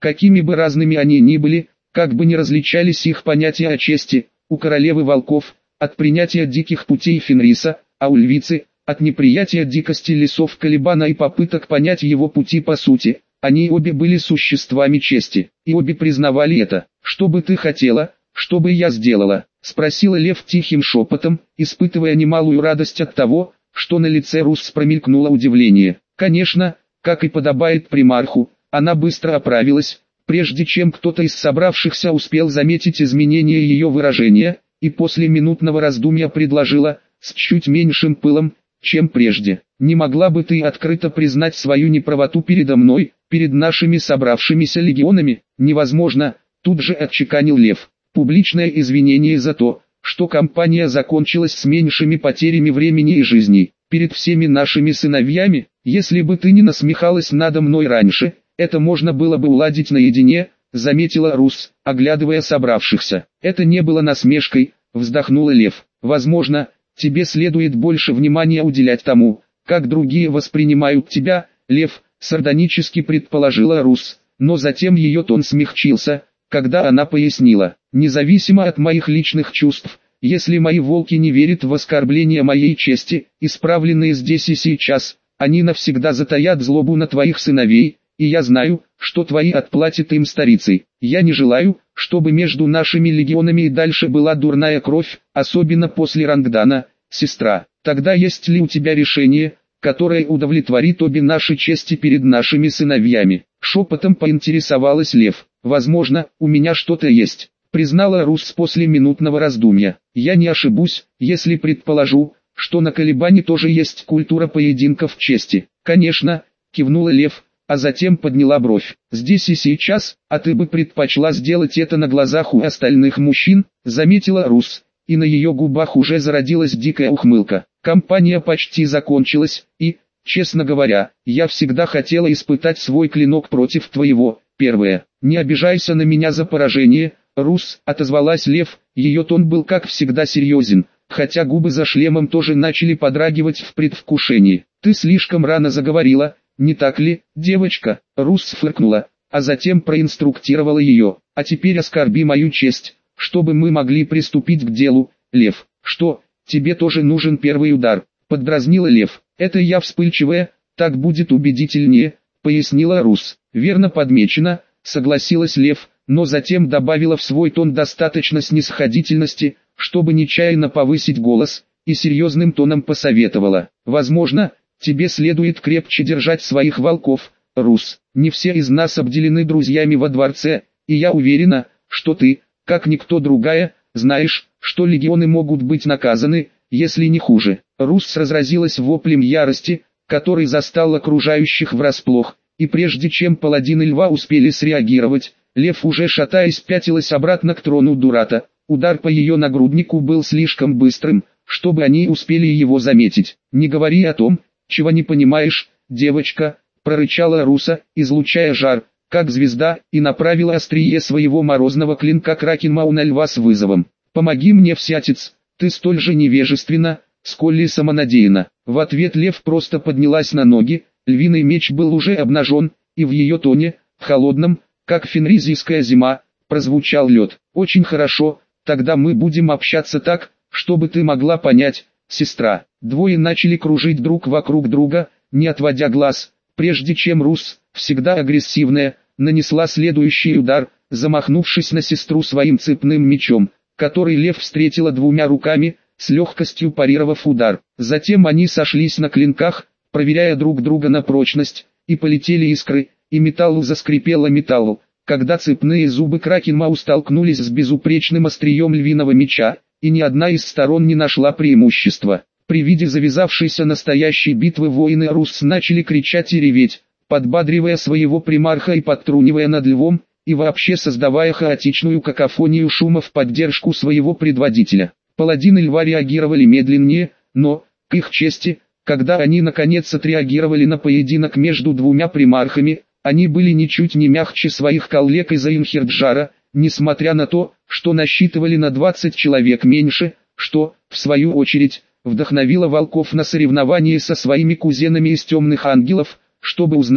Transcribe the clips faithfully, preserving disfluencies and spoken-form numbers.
какими бы разными они ни были, как бы ни различались их понятия о чести, у королевы волков, от принятия диких путей Фенриса, а у львицы, от неприятия дикости лесов Калибана и попыток понять его пути по сути, они обе были существами чести, и обе признавали это. «Что бы ты хотела, что бы я сделала?» — спросила Лев тихим шепотом, испытывая немалую радость от того, что на лице Рус промелькнуло удивление. Конечно, как и подобает примарху, она быстро оправилась, прежде чем кто-то из собравшихся успел заметить изменение ее выражения, и после минутного раздумья предложила, с чуть меньшим пылом, чем прежде: «Не могла бы ты открыто признать свою неправоту передо мной, перед нашими собравшимися легионами?» «Невозможно», — тут же отчеканил Лев. «Публичное извинение за то, что кампания закончилась с меньшими потерями времени и жизней, перед всеми нашими сыновьями. Если бы ты не насмехалась надо мной раньше, это можно было бы уладить наедине», — заметила Рус, оглядывая собравшихся. «Это не было насмешкой», — вздохнула Лев. «Возможно, тебе следует больше внимания уделять тому, как другие воспринимают тебя, Лев», — сардонически предположила Рус, но затем ее тон смягчился, когда она пояснила: «Независимо от моих личных чувств, если мои волки не верят в оскорбление моей чести, исправленные здесь и сейчас, они навсегда затаят злобу на твоих сыновей, и я знаю, что твои отплатят им старицей. Я не желаю, чтобы между нашими легионами и дальше была дурная кровь, особенно после Рангдана, сестра. Тогда есть ли у тебя решение, которое удовлетворит обе наши чести перед нашими сыновьями?» Шепотом поинтересовалась Лев. «Возможно, у меня что-то есть», — признала Рус после минутного раздумья. «Я не ошибусь, если предположу, что на Калибане тоже есть культура поединков чести». «Конечно», — кивнула Лев, а затем подняла бровь. «Здесь и сейчас, а ты бы предпочла сделать это на глазах у остальных мужчин», — заметила Рус, и на ее губах уже зародилась дикая ухмылка. «Кампания почти закончилась, и, честно говоря, я всегда хотела испытать свой клинок против твоего. Первое. Не обижайся на меня за поражение, Рус», — отозвалась Лев, ее тон был как всегда серьезен, хотя губы за шлемом тоже начали подрагивать в предвкушении. «Ты слишком рано заговорила, не так ли, девочка?» Рус фыркнула, а затем проинструктировала ее: «А теперь оскорби мою честь, чтобы мы могли приступить к делу, Лев». «Что, тебе тоже нужен первый удар?» — поддразнила Лев. «Это я вспыльчивая, так будет убедительнее», — пояснила Рус. «Верно подмечено», — согласилась Лев, но затем добавила в свой тон достаточно снисходительности, чтобы нечаянно повысить голос, и серьезным тоном посоветовала: «Возможно, тебе следует крепче держать своих волков, Рус. Не все из нас обделены друзьями во дворце, и я уверена, что ты, как никто другая, знаешь, что легионы могут быть наказаны, если не хуже». Рус разразилась воплем ярости, который застал окружающих врасплох, и прежде чем паладины льва успели среагировать, Лев уже шатаясь пятилась обратно к трону Дурата. Удар по ее нагруднику был слишком быстрым, чтобы они успели его заметить. «Не говори о том, чего не понимаешь, девочка», — прорычала Руса, излучая жар, как звезда, и направила острие своего морозного клинка Кракенмау на льва с вызовом. «Помоги мне, всятец, ты столь же невежественна, сколь и самонадеянна». В ответ Лев просто поднялась на ноги, львиный меч был уже обнажен, и в ее тоне, холодном, как фенризийская зима, прозвучал лед. «Очень хорошо, тогда мы будем общаться так, чтобы ты могла понять, сестра». Двое начали кружить друг вокруг друга, не отводя глаз, прежде чем Рус, всегда агрессивная, нанесла следующий удар, замахнувшись на сестру своим цепным мечом, который Лев встретила двумя руками, с легкостью парировав удар. Затем они сошлись на клинках, проверяя друг друга на прочность, и полетели искры, и металлу заскрипело металлу, когда цепные зубы Кракенмау столкнулись с безупречным острием львиного меча, и ни одна из сторон не нашла преимущества. При виде завязавшейся настоящей битвы воины Рус начали кричать и реветь, подбадривая своего примарха и подтрунивая над львом, и вообще создавая хаотичную какофонию шума в поддержку своего предводителя. Паладины льва реагировали медленнее, но, к их чести, когда они наконец отреагировали на поединок между двумя примархами, они были ничуть не мягче своих коллег из Эйнхерджара, несмотря на то, что насчитывали на двадцать человек меньше, что, в свою очередь, вдохновило волков на соревнование со своими кузенами из темных ангелов, чтобы узнать,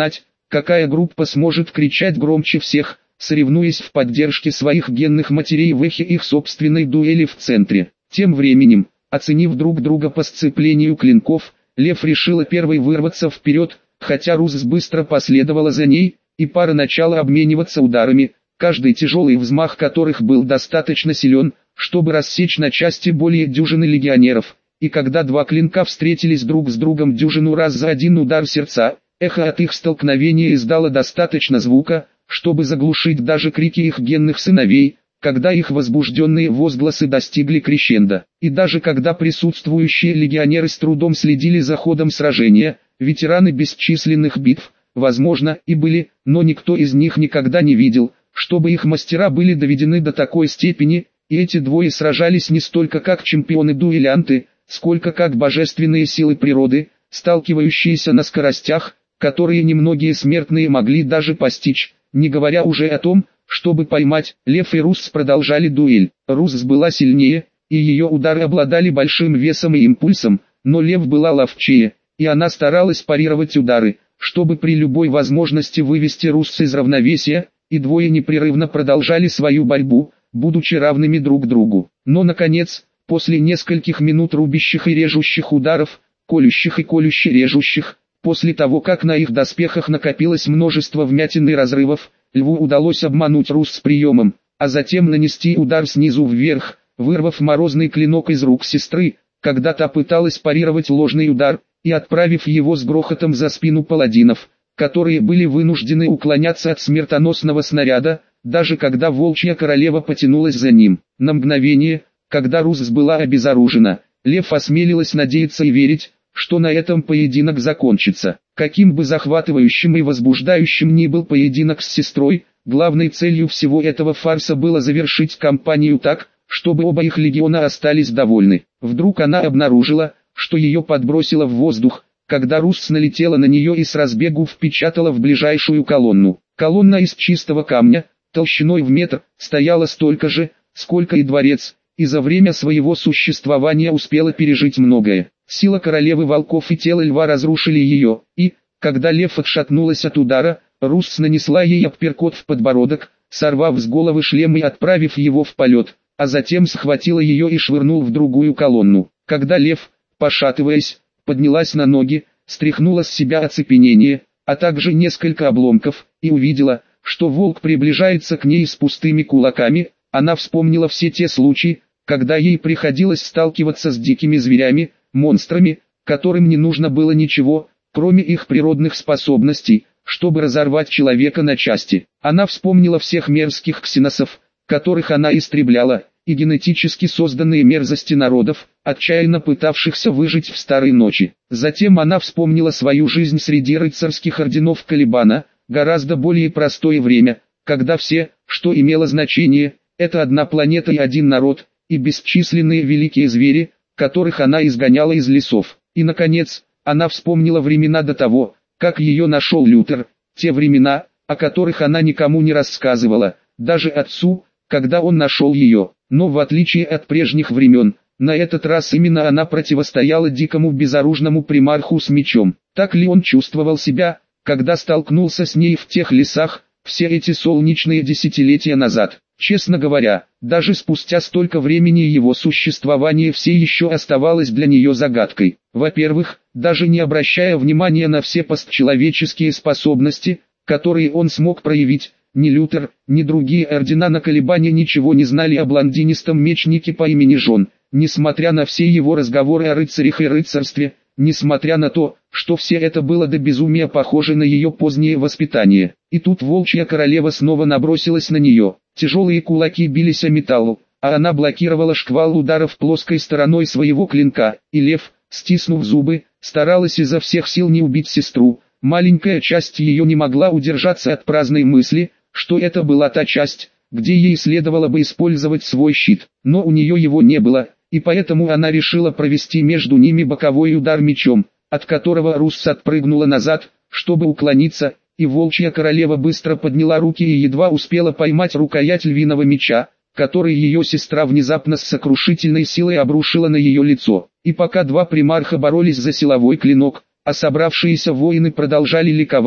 какая группа сможет кричать громче всех, соревнуясь в поддержке своих генных матерей в эхе их собственной дуэли в центре. Тем временем, оценив друг друга по сцеплению клинков, Лев решила первой вырваться вперед, хотя Рус быстро последовала за ней, и пара начала обмениваться ударами, каждый тяжелый взмах которых был достаточно силен, чтобы рассечь на части более дюжины легионеров. И когда два клинка встретились друг с другом дюжину раз за один удар сердца, эхо от их столкновения издало достаточно звука, чтобы заглушить даже крики их генных сыновей, когда их возбужденные возгласы достигли крещендо. И даже когда присутствующие легионеры с трудом следили за ходом сражения, ветераны бесчисленных битв, возможно, и были, но никто из них никогда не видел, чтобы их мастера были доведены до такой степени, и эти двое сражались не столько как чемпионы-дуэлянты, сколько как божественные силы природы, сталкивающиеся на скоростях, которые немногие смертные могли даже постичь, не говоря уже о том, чтобы поймать. Лев и Рус продолжали дуэль. Рус была сильнее, и ее удары обладали большим весом и импульсом, но Лев была ловчее, и она старалась парировать удары, чтобы при любой возможности вывести Рус из равновесия, и двое непрерывно продолжали свою борьбу, будучи равными друг другу. Но наконец, после нескольких минут рубящих и режущих ударов, колющих и колюще-режущих, после того как на их доспехах накопилось множество вмятин и разрывов, Льву удалось обмануть Рус с приемом, а затем нанести удар снизу вверх, вырвав морозный клинок из рук сестры, когда та пыталась парировать ложный удар, и отправив его с грохотом за спину паладинов, которые были вынуждены уклоняться от смертоносного снаряда, даже когда волчья королева потянулась за ним. На мгновение, когда Рус была обезоружена, Лев осмелилась надеяться и верить, что на этом поединок закончится. Каким бы захватывающим и возбуждающим ни был поединок с сестрой, главной целью всего этого фарса было завершить кампанию так, чтобы оба их легиона остались довольны. Вдруг она обнаружила, что ее подбросило в воздух, когда Рус налетела на нее и с разбегу впечатала в ближайшую колонну. Колонна из чистого камня, толщиной в метр, стояла столько же, сколько и дворец, и за время своего существования успела пережить многое. Сила королевы волков и тело льва разрушили ее, и, когда лев отшатнулась от удара, Рус нанесла ей апперкот в подбородок, сорвав с головы шлем и отправив его в полет, а затем схватила ее и швырнул в другую колонну. Когда лев, пошатываясь, поднялась на ноги, стряхнула с себя оцепенение, а также несколько обломков, и увидела, что волк приближается к ней с пустыми кулаками, она вспомнила все те случаи, когда ей приходилось сталкиваться с дикими зверями, монстрами, которым не нужно было ничего, кроме их природных способностей, чтобы разорвать человека на части. Она вспомнила всех мерзких ксеносов, которых она истребляла, и генетически созданные мерзости народов, отчаянно пытавшихся выжить в старой ночи. Затем она вспомнила свою жизнь среди рыцарских орденов Калибана, гораздо более простое время, когда все, что имело значение, это одна планета и один народ, и бесчисленные великие звери, которых она изгоняла из лесов. И наконец, она вспомнила времена до того, как ее нашел Лютер, те времена, о которых она никому не рассказывала, даже отцу, когда он нашел ее. Но в отличие от прежних времен, на этот раз именно она противостояла дикому безоружному примарху с мечом. Так ли он чувствовал себя, когда столкнулся с ней в тех лесах, все эти солнечные десятилетия назад? Честно говоря, даже спустя столько времени его существование все еще оставалось для нее загадкой. Во-первых, даже не обращая внимания на все постчеловеческие способности, которые он смог проявить, ни Лютер, ни другие ордена на Калибане ничего не знали о блондинистом мечнике по имени Жон, несмотря на все его разговоры о рыцарях и рыцарстве, несмотря на то, что все это было до безумия похоже на ее позднее воспитание. И тут волчья королева снова набросилась на нее. Тяжелые кулаки бились о металл, а она блокировала шквал ударов плоской стороной своего клинка, и лев, стиснув зубы, старалась изо всех сил не убить сестру. Маленькая часть ее не могла удержаться от праздной мысли, что это была та часть, где ей следовало бы использовать свой щит, но у нее его не было, и поэтому она решила провести между ними боковой удар мечом, от которого Рус отпрыгнула назад, чтобы уклониться, и волчья королева быстро подняла руки и едва успела поймать рукоять львиного меча, который ее сестра внезапно с сокрушительной силой обрушила на ее лицо. И пока два примарха боролись за силовой клинок, а собравшиеся воины продолжали ликовать,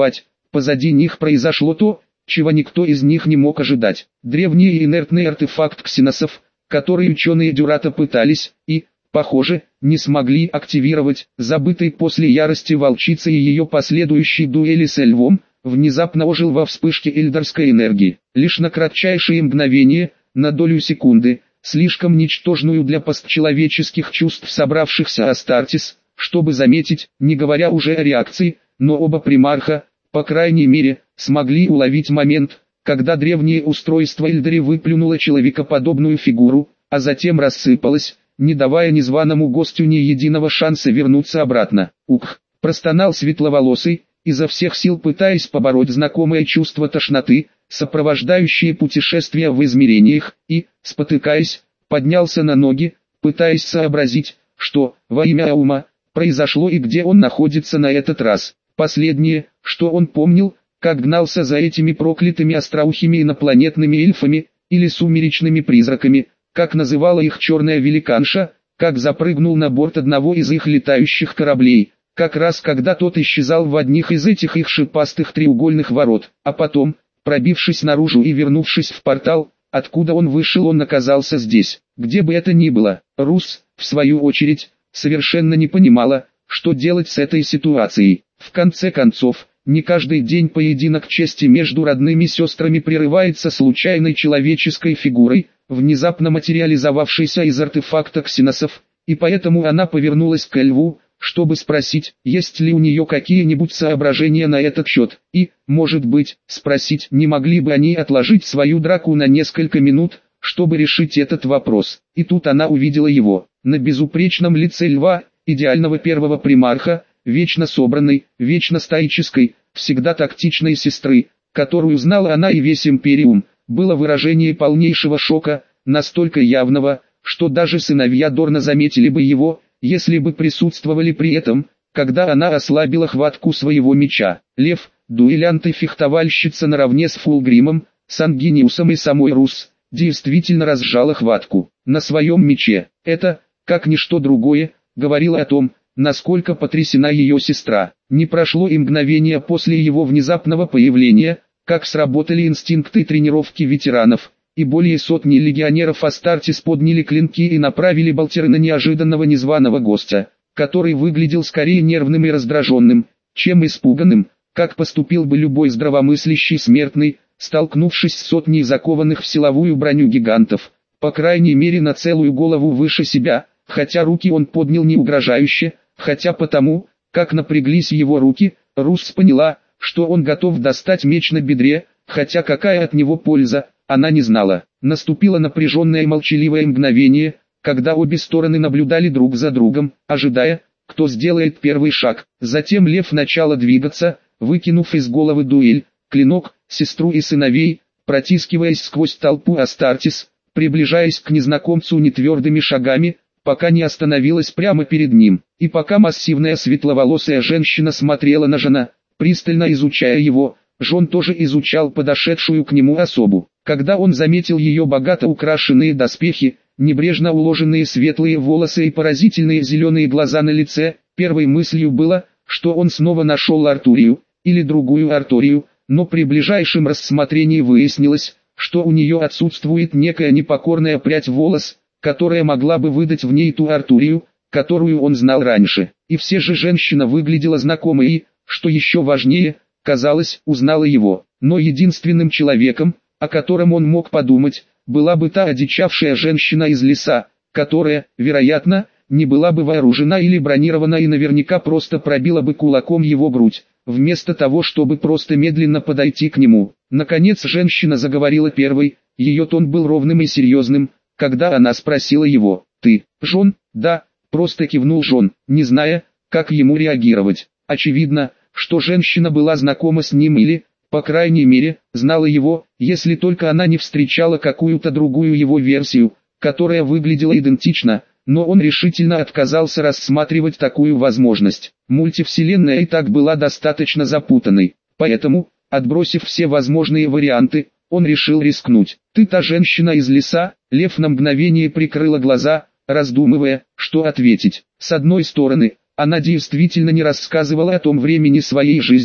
позади них произошло то, чего никто из них не мог ожидать. Древний и инертный артефакт ксеносов, который ученые Дюрата пытались, и, похоже, не смогли активировать, забытый после ярости волчицы и ее последующей дуэли с львом, внезапно ожил во вспышке эльдарской энергии. Лишь на кратчайшее мгновение, на долю секунды, слишком ничтожную для постчеловеческих чувств собравшихся Астартес, чтобы заметить, не говоря уже о реакции, но оба примарха, по крайней мере, смогли уловить момент, когда древнее устройство Эльдари выплюнуло человекоподобную фигуру, а затем рассыпалось, не давая незваному гостю ни единого шанса вернуться обратно. «Ух!» – простонал светловолосый, изо всех сил пытаясь побороть знакомое чувство тошноты, сопровождающее путешествия в измерениях, и, спотыкаясь, поднялся на ноги, пытаясь сообразить, что, во имя Аума, произошло и где он находится на этот раз. Последнее, что он помнил, как гнался за этими проклятыми остроухими инопланетными эльфами, или сумеречными призраками, как называла их черная великанша, как запрыгнул на борт одного из их летающих кораблей, как раз когда тот исчезал в одних из этих их шипастых треугольных ворот, а потом, пробившись наружу и вернувшись в портал, откуда он вышел, он оказался здесь. Где бы это ни было, Рус, в свою очередь, совершенно не понимала, что делать с этой ситуацией. В конце концов, не каждый день поединок чести между родными сестрами прерывается случайной человеческой фигурой, внезапно материализовавшейся из артефакта ксеносов, и поэтому она повернулась к льву, чтобы спросить, есть ли у нее какие-нибудь соображения на этот счет, и, может быть, спросить, не могли бы они отложить свою драку на несколько минут, чтобы решить этот вопрос. И тут она увидела его, на безупречном лице льва, идеального первого примарха, вечно собранной, вечно стоической, всегда тактичной сестры, которую знала она и весь Империум, было выражение полнейшего шока, настолько явного, что даже сыновья Дорна заметили бы его, если бы присутствовали при этом, когда она ослабила хватку своего меча. Лев, дуэлянт и фехтовальщица наравне с Фулгримом, Сангиниусом и самой Рус, действительно разжала хватку на своем мече. Это, как ничто другое, говорило о том, насколько потрясена ее сестра. Не прошло и мгновения после его внезапного появления, как сработали инстинкты тренировки ветеранов, и более сотни легионеров Астартес подняли клинки и направили болтеры на неожиданного незваного гостя, который выглядел скорее нервным и раздраженным, чем испуганным, как поступил бы любой здравомыслящий смертный, столкнувшись с сотней закованных в силовую броню гигантов, по крайней мере на целую голову выше себя, хотя руки он поднял не угрожающе, хотя потому, как напряглись его руки, Рус поняла, что он готов достать меч на бедре, хотя какая от него польза, она не знала. Наступило напряженное молчаливое мгновение, когда обе стороны наблюдали друг за другом, ожидая, кто сделает первый шаг. Затем лев начал двигаться, выкинув из головы дуэль, клинок, сестру и сыновей, протискиваясь сквозь толпу Астартес, приближаясь к незнакомцу нетвердыми шагами, пока не остановилась прямо перед ним, и пока массивная светловолосая женщина смотрела на Жона, пристально изучая его, Жон тоже изучал подошедшую к нему особу. Когда он заметил ее богато украшенные доспехи, небрежно уложенные светлые волосы и поразительные зеленые глаза на лице, первой мыслью было, что он снова нашел Артурию, или другую Арторию, но при ближайшем рассмотрении выяснилось, что у нее отсутствует некая непокорная прядь волос, которая могла бы выдать в ней ту Артурию, которую он знал раньше. И все же женщина выглядела знакомой и, что еще важнее, казалось, узнала его. Но единственным человеком, о котором он мог подумать, была бы та одичавшая женщина из леса, которая, вероятно, не была бы вооружена или бронирована и наверняка просто пробила бы кулаком его грудь, вместо того, чтобы просто медленно подойти к нему. Наконец женщина заговорила первой, ее тон был ровным и серьезным, когда она спросила его: «Ты, Жон?» «Да», просто кивнул Жон, не зная, как ему реагировать. Очевидно, что женщина была знакома с ним или, по крайней мере, знала его, если только она не встречала какую-то другую его версию, которая выглядела идентично, но он решительно отказался рассматривать такую возможность. Мультивселенная и так была достаточно запутанной, поэтому, отбросив все возможные варианты, он решил рискнуть. «Ты та женщина из леса?» Лев на мгновение прикрыла глаза, раздумывая, что ответить. С одной стороны, она действительно не рассказывала о том времени своей жизни,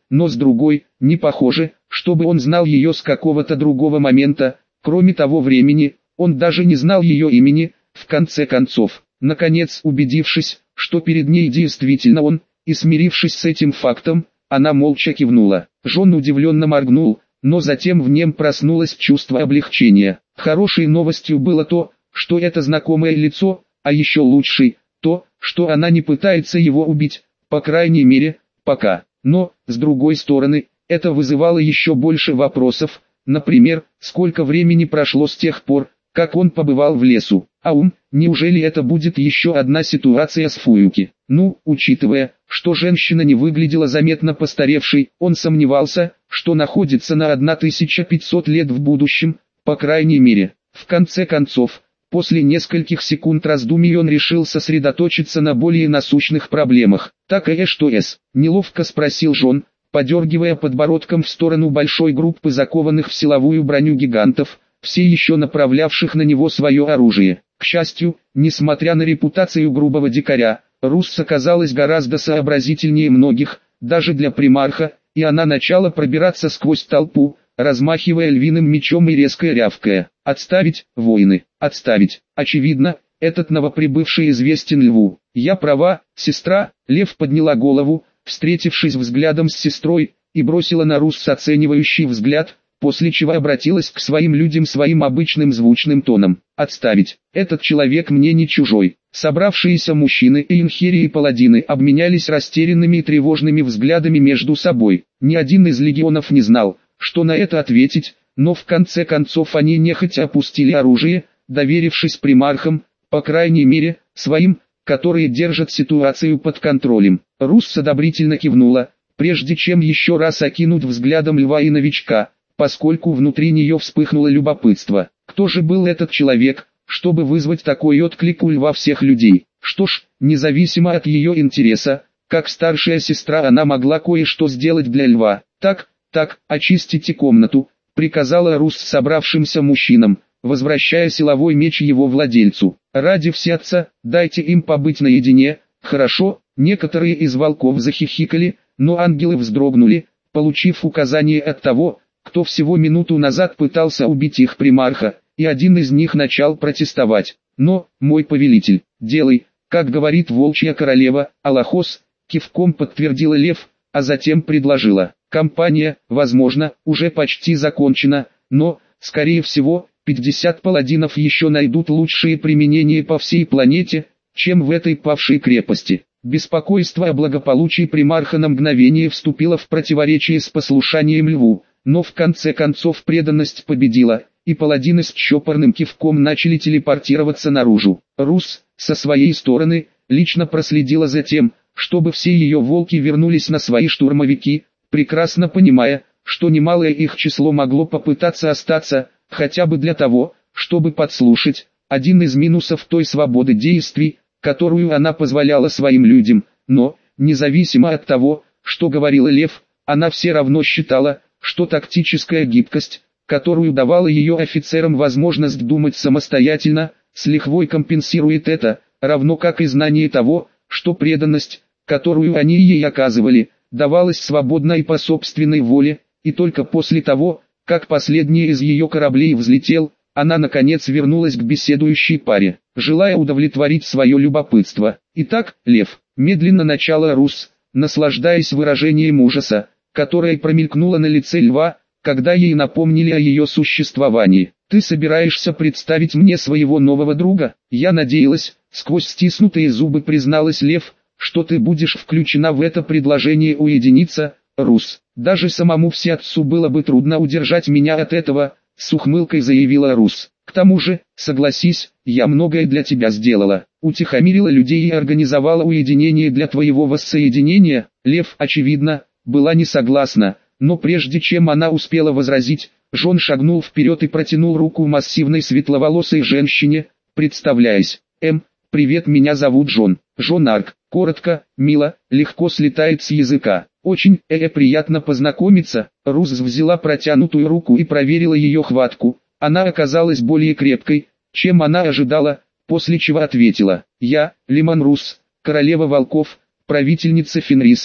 но с другой, не похоже, чтобы он знал ее с какого-то другого момента, кроме того времени, он даже не знал ее имени, в конце концов. Наконец, убедившись, что перед ней действительно он, и смирившись с этим фактом, она молча кивнула. Жон удивленно моргнул, но затем в нем проснулось чувство облегчения. Хорошей новостью было то, что это знакомое лицо, а еще лучшей, то, что она не пытается его убить, по крайней мере, пока. Но, с другой стороны, это вызывало еще больше вопросов, например, сколько времени прошло с тех пор, как он побывал в лесу. А ум, неужели это будет еще одна ситуация с Фуюки? Ну, учитывая, что женщина не выглядела заметно постаревшей, он сомневался, что находится на тысяча пятьсот лет в будущем, по крайней мере. В конце концов, после нескольких секунд раздумий он решил сосредоточиться на более насущных проблемах. «Так и что с?» – неловко спросил Жон, подергивая подбородком в сторону большой группы закованных в силовую броню гигантов, все еще направлявших на него свое оружие. К счастью, несмотря на репутацию грубого дикаря, Русс оказалась гораздо сообразительнее многих, даже для примарха, и она начала пробираться сквозь толпу, размахивая львиным мечом и резко рявкая. «Отставить, воины, отставить!» Очевидно, этот новоприбывший известен Льву. «Я права, сестра?» Лев подняла голову, встретившись взглядом с сестрой, и бросила на Русс оценивающий взгляд, после чего обратилась к своим людям своим обычным звучным тоном. «Отставить! Этот человек мне не чужой». Собравшиеся мужчины и инхерии и паладины обменялись растерянными и тревожными взглядами между собой. Ни один из легионов не знал, что на это ответить, но в конце концов они нехотя опустили оружие, доверившись примархам, по крайней мере, своим, которые держат ситуацию под контролем. Русс одобрительно кивнула, прежде чем еще раз окинуть взглядом льва и новичка, поскольку внутри нее вспыхнуло любопытство. Кто же был этот человек, чтобы вызвать такой отклик у льва всех людей? Что ж, независимо от ее интереса, как старшая сестра она могла кое-что сделать для льва. «Так, так, очистите комнату», — приказала Русс собравшимся мужчинам, возвращая силовой меч его владельцу. «Ради всеотца, дайте им побыть наедине». «Хорошо». Некоторые из волков захихикали, но ангелы вздрогнули, получив указание от того, кто всего минуту назад пытался убить их примарха, и один из них начал протестовать. «Но, мой повелитель, делай, как говорит волчья королева», Алахос, кивком подтвердила Лев, а затем предложила. «Кампания, возможно, уже почти закончена, но, скорее всего, пятьдесят паладинов еще найдут лучшие применения по всей планете, чем в этой павшей крепости». Беспокойство о благополучии примарха на мгновение вступило в противоречие с послушанием Льву, но в конце концов преданность победила, и паладины с чопорным кивком начали телепортироваться наружу. Русс, со своей стороны, лично проследила за тем, чтобы все ее волки вернулись на свои штурмовики, прекрасно понимая, что немалое их число могло попытаться остаться, хотя бы для того, чтобы подслушать. Один из минусов той свободы действий, которую она позволяла своим людям, но, независимо от того, что говорила Лев, она все равно считала, что тактическая гибкость, которую давала ее офицерам возможность думать самостоятельно, с лихвой компенсирует это, равно как и знание того, что преданность, которую они ей оказывали, давалась свободно и по собственной воле, и только после того, как последний из ее кораблей взлетел, она наконец вернулась к беседующей паре, желая удовлетворить свое любопытство. «Итак, Лев», медленно начала Русс, наслаждаясь выражением ужаса, которое промелькнуло на лице льва, когда ей напомнили о ее существовании. «Ты собираешься представить мне своего нового друга?» «Я надеялась», сквозь стиснутые зубы призналась Лев, «что ты будешь включена в это предложение уединиться, Русс. Даже самому всеотцу было бы трудно удержать меня от этого», с ухмылкой заявила Русс. «К тому же, согласись, я многое для тебя сделала. Утихомирила людей и организовала уединение для твоего воссоединения». Лев, очевидно, была не согласна, но прежде чем она успела возразить, Жон шагнул вперед и протянул руку массивной светловолосой женщине, представляясь. «Эм, привет, меня зовут Жон, Жон Арк». Коротко, мило, легко слетает с языка. «Очень, э, приятно познакомиться». Русс взяла протянутую руку и проверила ее хватку. Она оказалась более крепкой, чем она ожидала, после чего ответила. «Я, Лиман Русс, королева волков, правительница Фенриса,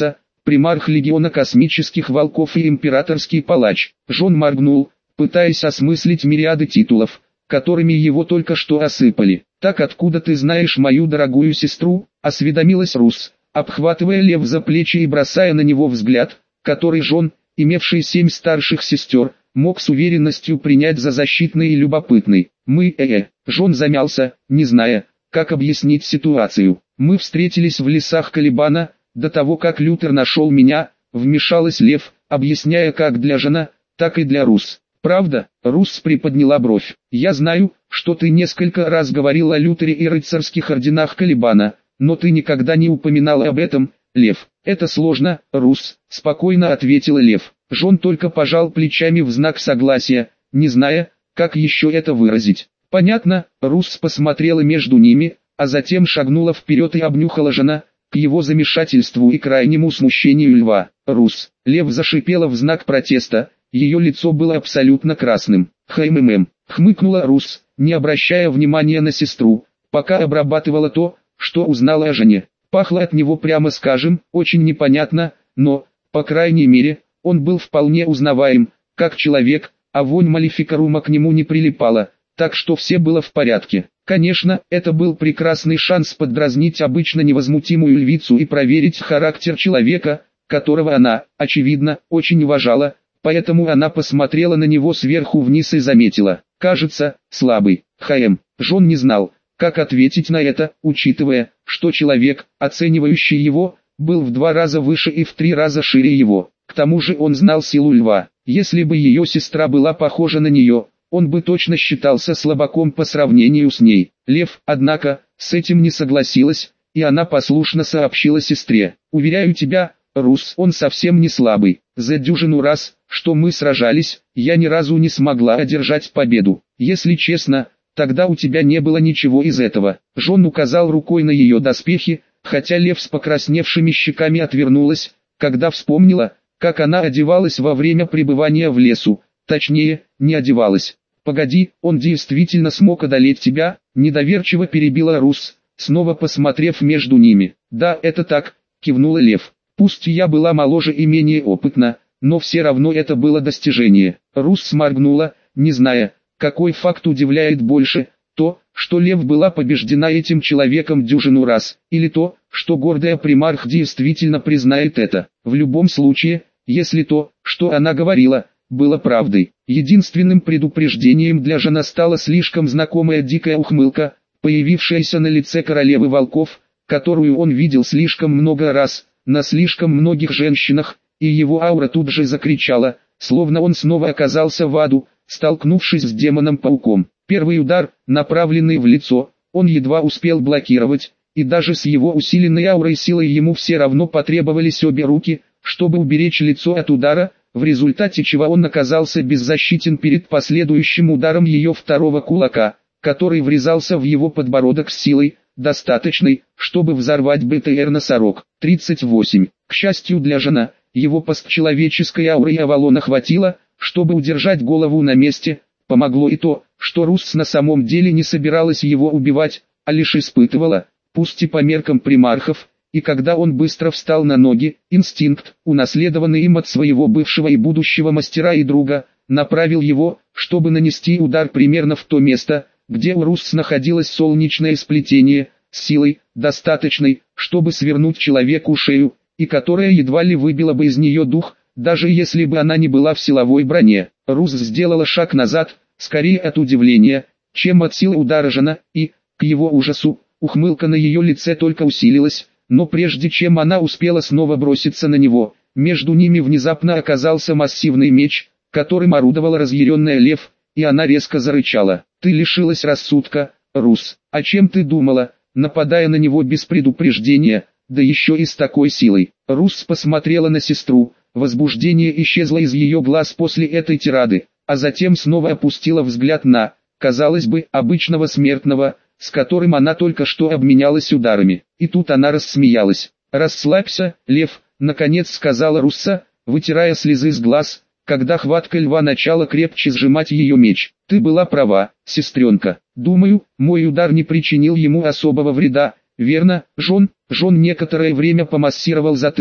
примарх легиона космических волков и императорский палач. Жон моргнул, пытаясь осмыслить мириады титулов, которыми его только что осыпали. «Так откуда ты знаешь мою дорогую сестру?» — осведомилась Рус, обхватывая Лев за плечи и бросая на него взгляд, который Жон, имевший семь старших сестер, мог с уверенностью принять за защитный и любопытный. «Мы, э-э», Жон замялся, не зная, как объяснить ситуацию. «Мы встретились в лесах Калибана, до того как Лютер нашел меня», — вмешалась Лев, объясняя как для Жона, так и для Рус. «Правда?» — Рус приподняла бровь. «Я знаю, что ты несколько раз говорил о Лютере и рыцарских орденах Калибана, но ты никогда не упоминал об этом, Лев». «Это сложно, Рус», — спокойно ответила Лев. Жон только пожал плечами в знак согласия, не зная, как еще это выразить. «Понятно», — Рус посмотрела между ними, а затем шагнула вперед и обнюхала Жона, к его замешательству и крайнему смущению Льва. «Рус», — Лев зашипела в знак протеста, ее лицо было абсолютно красным. «Хммм», — хмыкнула Рус, не обращая внимания на сестру, пока обрабатывала то, что узнала о Жоне. Пахло от него, прямо скажем, очень непонятно, но, по крайней мере, он был вполне узнаваем, как человек, а вонь малефикарума к нему не прилипала, так что все было в порядке. Конечно, это был прекрасный шанс подразнить обычно невозмутимую львицу и проверить характер человека, которого она, очевидно, очень уважала, поэтому она посмотрела на него сверху вниз и заметила: «Кажется, слабый». Хм, Жон не знал, как ответить на это, учитывая, что человек, оценивающий его, был в два раза выше и в три раза шире его. К тому же он знал силу Льва. Если бы ее сестра была похожа на нее, он бы точно считался слабаком по сравнению с ней. Лев, однако, с этим не согласилась, и она послушно сообщила сестре: «Уверяю тебя, Рус, он совсем не слабый. За дюжину раз, что мы сражались, я ни разу не смогла одержать победу. Если честно, тогда у тебя не было ничего из этого». Жон указал рукой на ее доспехи, хотя Лев с покрасневшими щеками отвернулась, когда вспомнила, как она одевалась во время пребывания в лесу, точнее, не одевалась. «Погоди, он действительно смог одолеть тебя?» — недоверчиво перебила Рус, снова посмотрев между ними. «Да, это так», — кивнула Лев. «Пусть я была моложе и менее опытна, но все равно это было достижение». Рус сморгнула, не зная, какой факт удивляет больше: то, что Лев была побеждена этим человеком дюжину раз, или то, что гордая примарх действительно признает это. В любом случае, если то, что она говорила, было правдой. Единственным предупреждением для Жона стала слишком знакомая дикая ухмылка, появившаяся на лице королевы волков, которую он видел слишком много раз, на слишком многих женщинах, и его аура тут же закричала, словно он снова оказался в аду, столкнувшись с демоном-пауком. Первый удар, направленный в лицо, он едва успел блокировать, и даже с его усиленной аурой силой ему все равно потребовались обе руки, чтобы уберечь лицо от удара, в результате чего он оказался беззащитен перед последующим ударом ее второго кулака, который врезался в его подбородок с силой, достаточной, чтобы взорвать БТР-носорог. тридцать восемь. К счастью для Жона, его постчеловеческой ауры и Авалона хватило, чтобы удержать голову на месте. Помогло и то, что Рус на самом деле не собиралась его убивать, а лишь испытывала, пусть и по меркам примархов, и когда он быстро встал на ноги, инстинкт, унаследованный им от своего бывшего и будущего мастера и друга, направил его, чтобы нанести удар примерно в то место, где у Рус находилось солнечное сплетение, с силой, достаточной, чтобы свернуть человеку шею, и которая едва ли выбила бы из нее дух, даже если бы она не была в силовой броне. Рус сделала шаг назад, скорее от удивления, чем от силы удара Жона, и, к его ужасу, ухмылка на ее лице только усилилась, но прежде чем она успела снова броситься на него, между ними внезапно оказался массивный меч, которым орудовал разъяренная Лев, и она резко зарычала. «Ты лишилась рассудка, Рус, о чем ты думала, нападая на него без предупреждения, да еще и с такой силой?» Рус посмотрела на сестру, возбуждение исчезло из ее глаз после этой тирады, а затем снова опустила взгляд на, казалось бы, обычного смертного, с которым она только что обменялась ударами. И тут она рассмеялась. «Расслабься, Лев», — наконец сказала Русса, вытирая слезы с глаз, когда хватка Льва начала крепче сжимать ее меч. «Ты была права, сестренка. Думаю, мой удар не причинил ему особого вреда, верно, Жон?» Жон некоторое время помассировал затылок,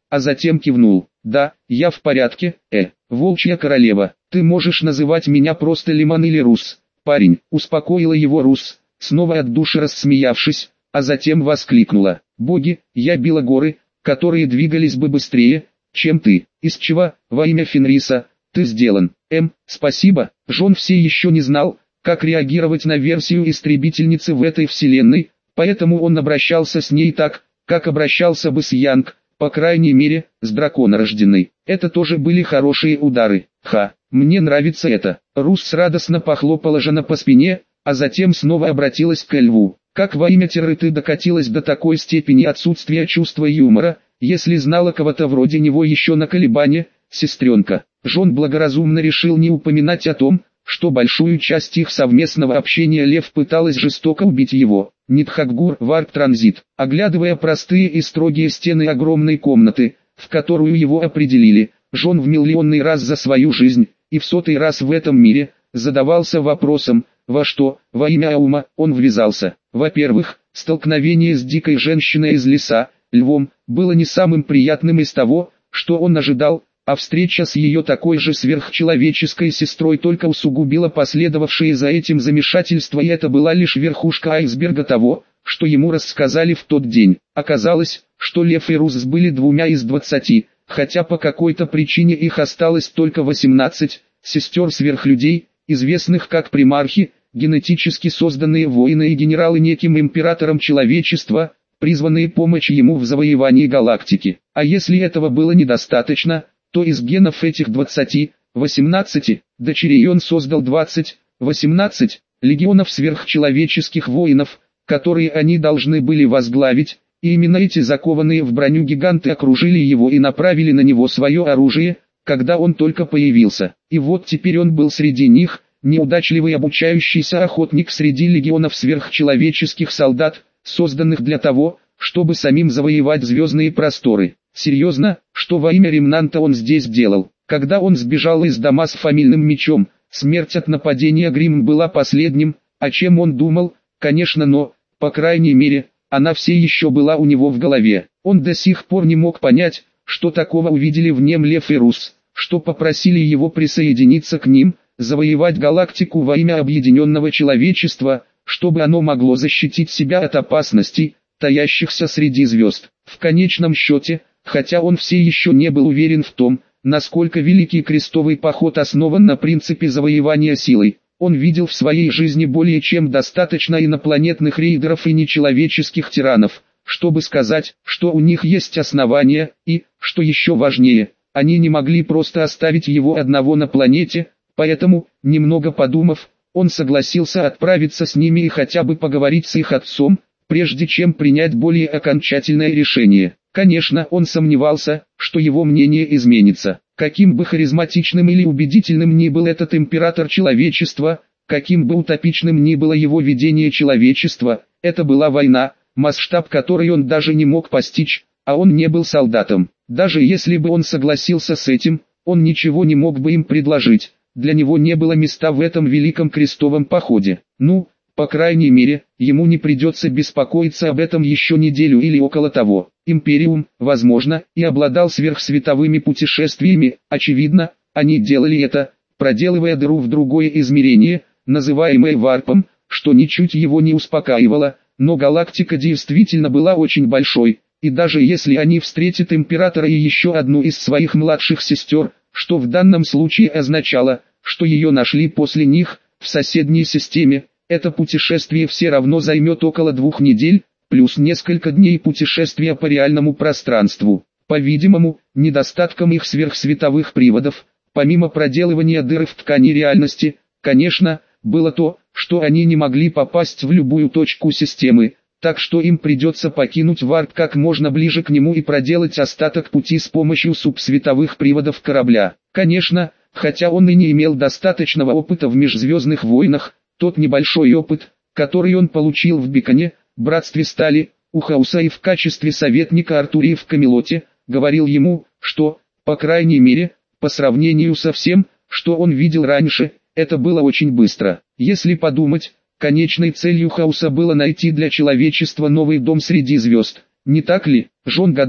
а затем кивнул. «Да, я в порядке, э, волчья королева, ты можешь называть меня просто Лимон или Рус». «Парень», успокоила его Рус, снова от души рассмеявшись, а затем воскликнула. «Боги, я била горы, которые двигались бы быстрее, чем ты. Из чего, во имя Фенриса, ты сделан?» «Эм, спасибо». Джон все еще не знал, как реагировать на версию истребительницы в этой вселенной, поэтому он обращался с ней так, как обращался бы с Янг, по крайней мере, с драконорожденной. Это тоже были хорошие удары. «Ха, мне нравится это». Рус радостно похлопала Жана по спине, а затем снова обратилась к Льву. «Как во имя Терры ты докатилась до такой степени отсутствия чувства юмора, если знала кого-то вроде него еще на колебане, сестренка?» Джон благоразумно решил не упоминать о том, что большую часть их совместного общения Лев пыталась жестоко убить его. Нитхаггур, Варп Транзит, оглядывая простые и строгие стены огромной комнаты, в которую его определили, Джон в миллионный раз за свою жизнь, и в сотый раз в этом мире, задавался вопросом, во что, во имя Аума, он ввязался. Во-первых, столкновение с дикой женщиной из леса, львом, было не самым приятным из того, что он ожидал, а встреча с ее такой же сверхчеловеческой сестрой только усугубила последовавшие за этим замешательство, и это была лишь верхушка айсберга того, что ему рассказали в тот день. Оказалось, что Лев и Рус были двумя из двадцати, хотя по какой-то причине их осталось только восемнадцать, сестер-сверхлюдей, известных как примархи, генетически созданные воины и генералы неким императором человечества, призванные помочь ему в завоевании галактики. А если этого было недостаточно, то из генов этих двадцати, восемнадцати, дочерей он создал двадцать, восемнадцать, легионов сверхчеловеческих воинов, которые они должны были возглавить, и именно эти закованные в броню гиганты окружили его и направили на него свое оружие, когда он только появился. И вот теперь он был среди них, неудачливый обучающийся охотник среди легионов сверхчеловеческих солдат, созданных для того, чтобы самим завоевать звездные просторы. Серьезно, что во имя Ремнанта он здесь делал? Когда он сбежал из дома с фамильным мечом, смерть от нападения Гримм была последним, о чем он думал, конечно, но, по крайней мере, она все еще была у него в голове. Он до сих пор не мог понять, что такого увидели в нем Лев и Рус, что попросили его присоединиться к ним, завоевать галактику во имя объединенного человечества, чтобы оно могло защитить себя от опасностей, таящихся среди звезд. В конечном счете, хотя он все еще не был уверен в том, насколько Великий Крестовый Поход основан на принципе завоевания силой, он видел в своей жизни более чем достаточно инопланетных рейдеров и нечеловеческих тиранов, чтобы сказать, что у них есть основания, и, что еще важнее, они не могли просто оставить его одного на планете, поэтому, немного подумав, он согласился отправиться с ними и хотя бы поговорить с их отцом, прежде чем принять более окончательное решение. Конечно, он сомневался, что его мнение изменится. Каким бы харизматичным или убедительным ни был этот император человечества, каким бы утопичным ни было его видение человечества, это была война, масштаб которой он даже не мог постичь, а он не был солдатом. Даже если бы он согласился с этим, он ничего не мог бы им предложить, для него не было места в этом великом крестовом походе. Ну, по крайней мере, ему не придется беспокоиться об этом еще неделю или около того. Империум, возможно, и обладал сверхсветовыми путешествиями, очевидно, они делали это, проделывая дыру в другое измерение, называемое варпом, что ничуть его не успокаивало, но галактика действительно была очень большой, и даже если они встретят императора и еще одну из своих младших сестер, что в данном случае означало, что ее нашли после них, в соседней системе, это путешествие все равно займет около двух недель, плюс несколько дней путешествия по реальному пространству. По-видимому, недостатком их сверхсветовых приводов, помимо проделывания дыры в ткани реальности, конечно, было то, что они не могли попасть в любую точку системы, так что им придется покинуть варп как можно ближе к нему и проделать остаток пути с помощью субсветовых приводов корабля. Конечно, хотя он и не имел достаточного опыта в межзвездных войнах, тот небольшой опыт, который он получил в Беконе, Братстве Стали, у Хауса и в качестве советника Артурии в Камелоте, говорил ему, что, по крайней мере, по сравнению со всем, что он видел раньше, это было очень быстро. Если подумать, конечной целью Хауса было найти для человечества новый дом среди звезд. Не так ли? Джон гадал,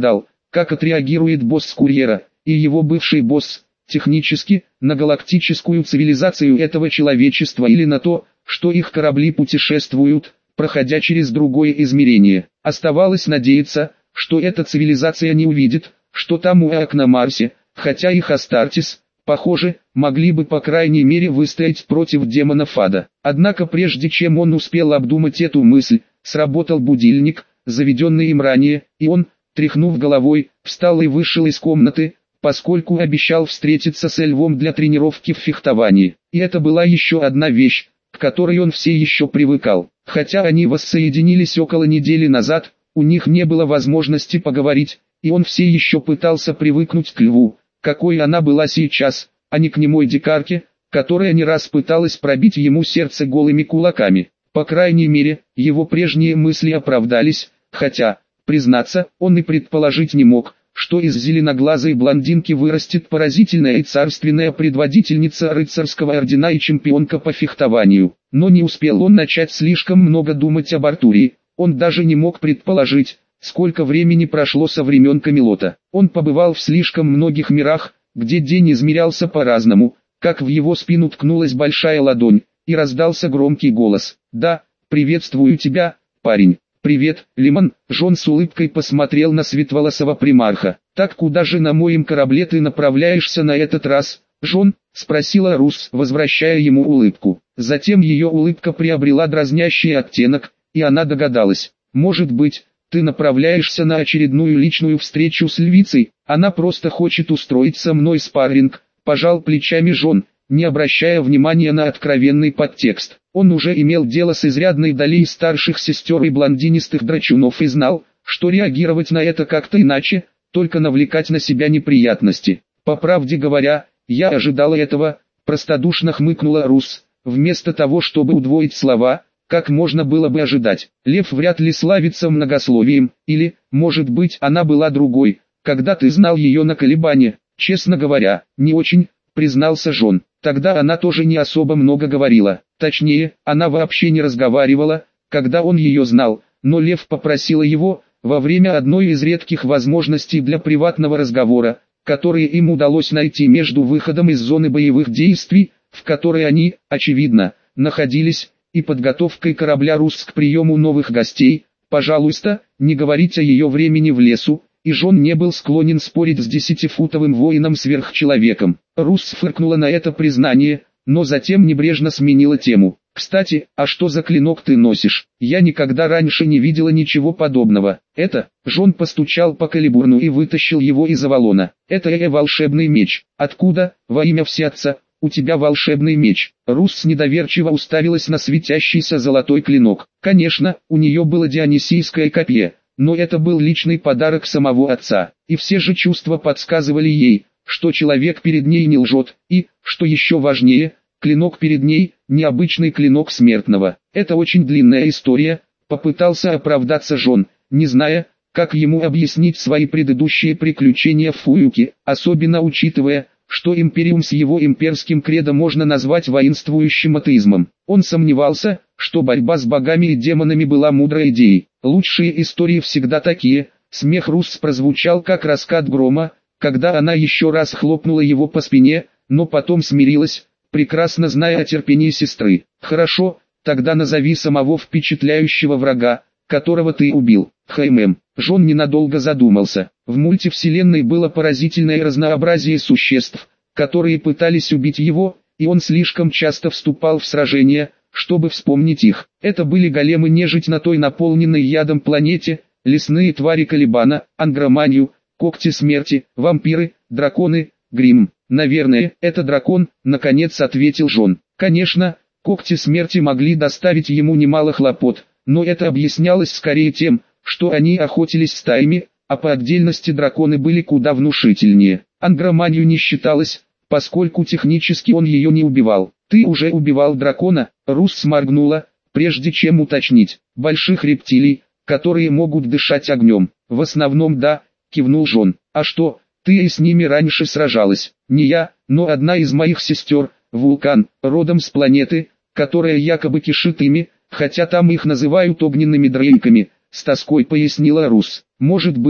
как отреагирует босс курьера, и его бывший босс, технически, на галактическую цивилизацию этого человечества или на то, что их корабли путешествуют, проходя через другое измерение. Оставалось надеяться, что эта цивилизация не увидит, что там Уэак на Марсе, хотя их Астартес, похоже, могли бы по крайней мере выстоять против демонов ада. Однако прежде чем он успел обдумать эту мысль, сработал будильник, заведенный им ранее, и он, тряхнув головой, встал и вышел из комнаты, поскольку обещал встретиться с Львом для тренировки в фехтовании. И это была еще одна вещь, к которой он все еще привыкал. Хотя они воссоединились около недели назад, у них не было возможности поговорить, и он все еще пытался привыкнуть к Льву, какой она была сейчас, а не к немой дикарке, которая не раз пыталась пробить ему сердце голыми кулаками. По крайней мере, его прежние мысли оправдались, хотя, признаться, он и предположить не мог, что из зеленоглазой блондинки вырастет поразительная и царственная предводительница рыцарского ордена и чемпионка по фехтованию. Но не успел он начать слишком много думать об Артуре, он даже не мог предположить, сколько времени прошло со времен Камелота. Он побывал в слишком многих мирах, где день измерялся по-разному, как в его спину ткнулась большая ладонь, и раздался громкий голос. «Да, приветствую тебя, парень». «Привет, Лимон», — Джон с улыбкой посмотрел на светловолосого примарха. «Так куда же на моем корабле ты направляешься на этот раз, Джон?» — спросила Рус, возвращая ему улыбку. Затем ее улыбка приобрела дразнящий оттенок, и она догадалась. «Может быть, ты направляешься на очередную личную встречу с львицей, она просто хочет устроить со мной спарринг», — пожал плечами Джон, не обращая внимания на откровенный подтекст. Он уже имел дело с изрядной долей старших сестер и блондинистых драчунов и знал, что реагировать на это как-то иначе, только навлекать на себя неприятности. «По правде говоря, я ожидала этого», — простодушно хмыкнула Рус, вместо того, чтобы удвоить слова, как можно было бы ожидать. Лев вряд ли славится многословием, или, может быть, она была другой, когда ты знал ее на колебания. «Честно говоря, не очень», — признался Джон. Тогда она тоже не особо много говорила. Точнее, она вообще не разговаривала, когда он ее знал, но Лев попросила его, во время одной из редких возможностей для приватного разговора, которые им удалось найти между выходом из зоны боевых действий, в которой они, очевидно, находились, и подготовкой корабля «Рус» к приему новых гостей, пожалуйста, не говорите о ее времени в лесу, и Джон не был склонен спорить с десятифутовым воином-сверхчеловеком. Рус фыркнула на это признание, но затем небрежно сменила тему. «Кстати, а что за клинок ты носишь? Я никогда раньше не видела ничего подобного». «Это...» Джон постучал по калибурну и вытащил его из авалона. «Это э волшебный меч. Откуда, во имя Всеотца, у тебя волшебный меч?» Рус недоверчиво уставилась на светящийся золотой клинок. Конечно, у нее было дионисийское копье, но это был личный подарок самого отца, и все же чувства подсказывали ей, что человек перед ней не лжет, и, что еще важнее, клинок перед ней – необычный клинок смертного. Это очень длинная история, попытался оправдаться Джон, не зная, как ему объяснить свои предыдущие приключения в Фуюке, особенно учитывая, что Империум с его имперским кредо можно назвать воинствующим атеизмом. Он сомневался, что борьба с богами и демонами была мудрой идеей. Лучшие истории всегда такие. Смех Рус прозвучал как раскат грома, когда она еще раз хлопнула его по спине, но потом смирилась, прекрасно зная о терпении сестры. «Хорошо, тогда назови самого впечатляющего врага, которого ты убил». «Хэм-эм». Джон ненадолго задумался. В мультивселенной было поразительное разнообразие существ, которые пытались убить его, и он слишком часто вступал в сражения, чтобы вспомнить их. Это были големы-нежить на той наполненной ядом планете, лесные твари Калибана, Ангроманию, когти смерти, вампиры, драконы, грим. «Наверное, это дракон», — наконец ответил Джон. Конечно, когти смерти могли доставить ему немало хлопот, но это объяснялось скорее тем, что они охотились стаями, а по отдельности драконы были куда внушительнее. Ангроманию не считалось, поскольку технически он ее не убивал. «Ты уже убивал дракона?» Рус сморгнула, прежде чем уточнить. «Больших рептилий, которые могут дышать огнем». «В основном да», кивнул Джон. «А что, ты и с ними раньше сражалась?» «Не я, но одна из моих сестер, Вулкан, родом с планеты, которая якобы кишит ими, хотя там их называют огненными дрейками», с тоской пояснила Рус. «Может быть,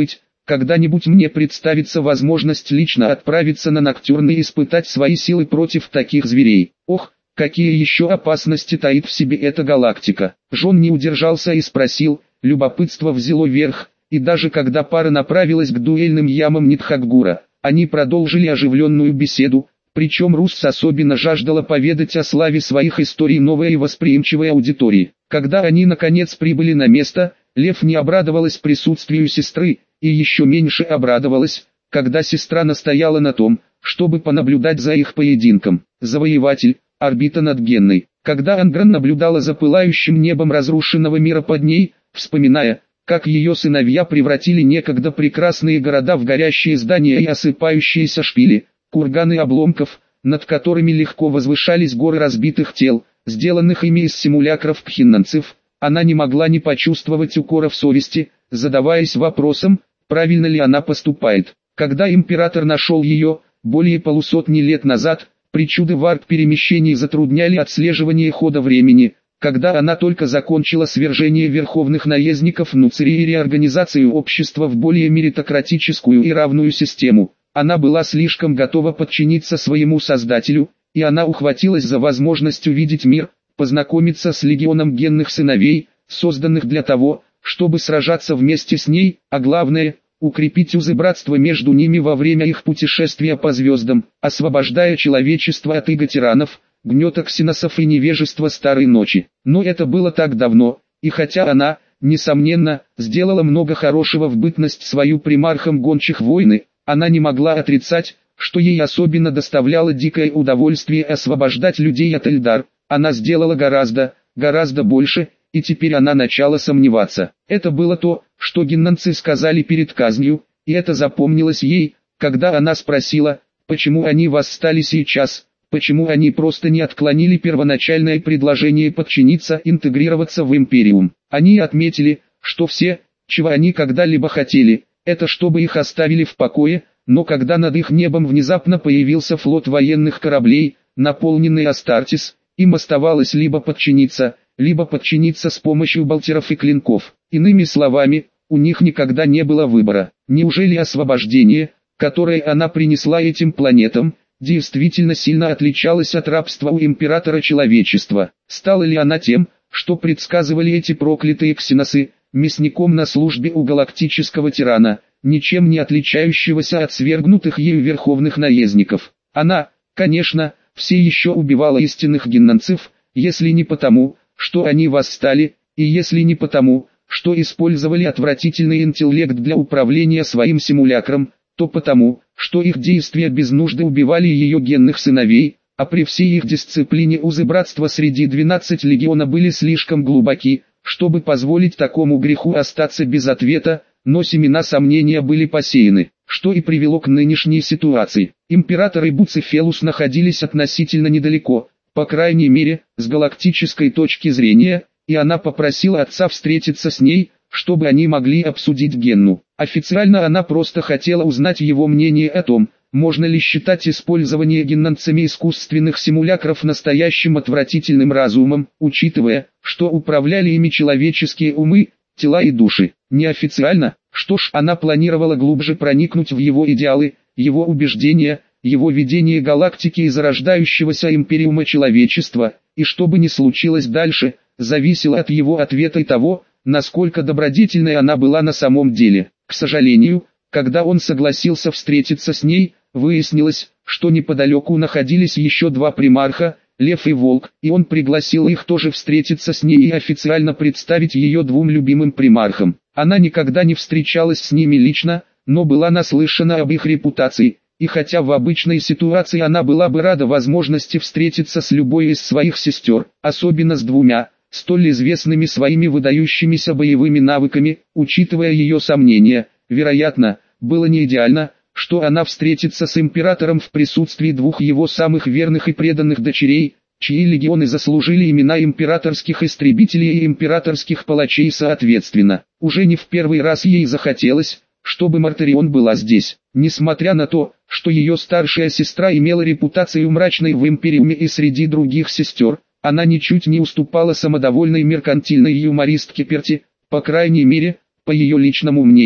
когда-нибудь мне представится возможность лично отправиться на Ноктюрн и испытать свои силы против таких зверей. Ох, какие еще опасности таит в себе эта галактика. Джон не удержался и спросил, любопытство взяло верх, и даже когда пара направилась к дуэльным ямам Нитхаггура, они продолжили оживленную беседу, причем Рус особенно жаждала поведать о славе своих историй новой и восприимчивой аудитории. Когда они наконец прибыли на место, Лев не обрадовалась присутствию сестры, и еще меньше обрадовалась, когда сестра настояла на том, чтобы понаблюдать за их поединком. Завоеватель, орбита над Генной. Когда Ангран наблюдала за пылающим небом разрушенного мира под ней, вспоминая, как ее сыновья превратили некогда прекрасные города в горящие здания и осыпающиеся шпили, курганы обломков, над которыми легко возвышались горы разбитых тел, сделанных ими из симулякров пхиннанцев, она не могла не почувствовать укора в совести, задаваясь вопросом, правильно ли она поступает. Когда император нашел ее, более полусотни лет назад, причуды варп-перемещений затрудняли отслеживание хода времени, когда она только закончила свержение верховных наездников Нуцери и реорганизацию общества в более меритократическую и равную систему. Она была слишком готова подчиниться своему создателю, и она ухватилась за возможность увидеть мир, познакомиться с легионом генных сыновей, созданных для того, чтобы сражаться вместе с ней, а главное, укрепить узы братства между ними во время их путешествия по звездам, освобождая человечество от иго тиранов, гнета ксеносов и невежества старой ночи. Но это было так давно, и хотя она, несомненно, сделала много хорошего в бытность свою примархом гончих войны, она не могла отрицать, что ей особенно доставляло дикое удовольствие освобождать людей от Эльдар. Она сделала гораздо, гораздо больше, и теперь она начала сомневаться. Это было то, что геннанцы сказали перед казнью, и это запомнилось ей, когда она спросила, почему они восстали сейчас, почему они просто не отклонили первоначальное предложение подчиниться, интегрироваться в Империум. Они отметили, что все, чего они когда-либо хотели, это чтобы их оставили в покое, но когда над их небом внезапно появился флот военных кораблей, наполненный Астартис, им оставалось либо подчиниться, либо подчиниться с помощью болтеров и клинков. Иными словами, у них никогда не было выбора. Неужели освобождение, которое она принесла этим планетам, действительно сильно отличалось от рабства у императора человечества? Стала ли она тем, что предсказывали эти проклятые ксеносы, мясником на службе у галактического тирана, ничем не отличающегося от свергнутых ею верховных наездников? Она, конечно, все еще убивала истинных геннанцев, если не потому, что они восстали, и если не потому, что использовали отвратительный интеллект для управления своим симулякром, то потому, что их действия без нужды убивали ее генных сыновей, а при всей их дисциплине узы братства среди двенадцати легиона были слишком глубоки, чтобы позволить такому греху остаться без ответа, но семена сомнения были посеяны, что и привело к нынешней ситуации. Император и Буцефелус находились относительно недалеко, по крайней мере, с галактической точки зрения, и она попросила отца встретиться с ней, чтобы они могли обсудить Генну. Официально она просто хотела узнать его мнение о том, можно ли считать использование геннанцами искусственных симулякров настоящим отвратительным разумом, учитывая, что управляли ими человеческие умы, тела и души. Неофициально, что ж, она планировала глубже проникнуть в его идеалы, его убеждения, его видение галактики и зарождающегося империума человечества, и что бы ни случилось дальше, зависело от его ответа и того, насколько добродетельной она была на самом деле. К сожалению, когда он согласился встретиться с ней, выяснилось, что неподалеку находились еще два примарха, Лев и Волк, и он пригласил их тоже встретиться с ней и официально представить ее двум любимым примархам. Она никогда не встречалась с ними лично, но была наслышана об их репутации, и хотя в обычной ситуации она была бы рада возможности встретиться с любой из своих сестер, особенно с двумя, столь известными своими выдающимися боевыми навыками, учитывая ее сомнения, вероятно, было не идеально, что она встретится с императором в присутствии двух его самых верных и преданных дочерей, чьи легионы заслужили имена императорских истребителей и императорских палачей соответственно. Уже не в первый раз ей захотелось, чтобы Мартарион была здесь. Несмотря на то, что ее старшая сестра имела репутацию мрачной в Империуме и среди других сестер, она ничуть не уступала самодовольной меркантильной юмористке Перти, по крайней мере, по ее личному мнению.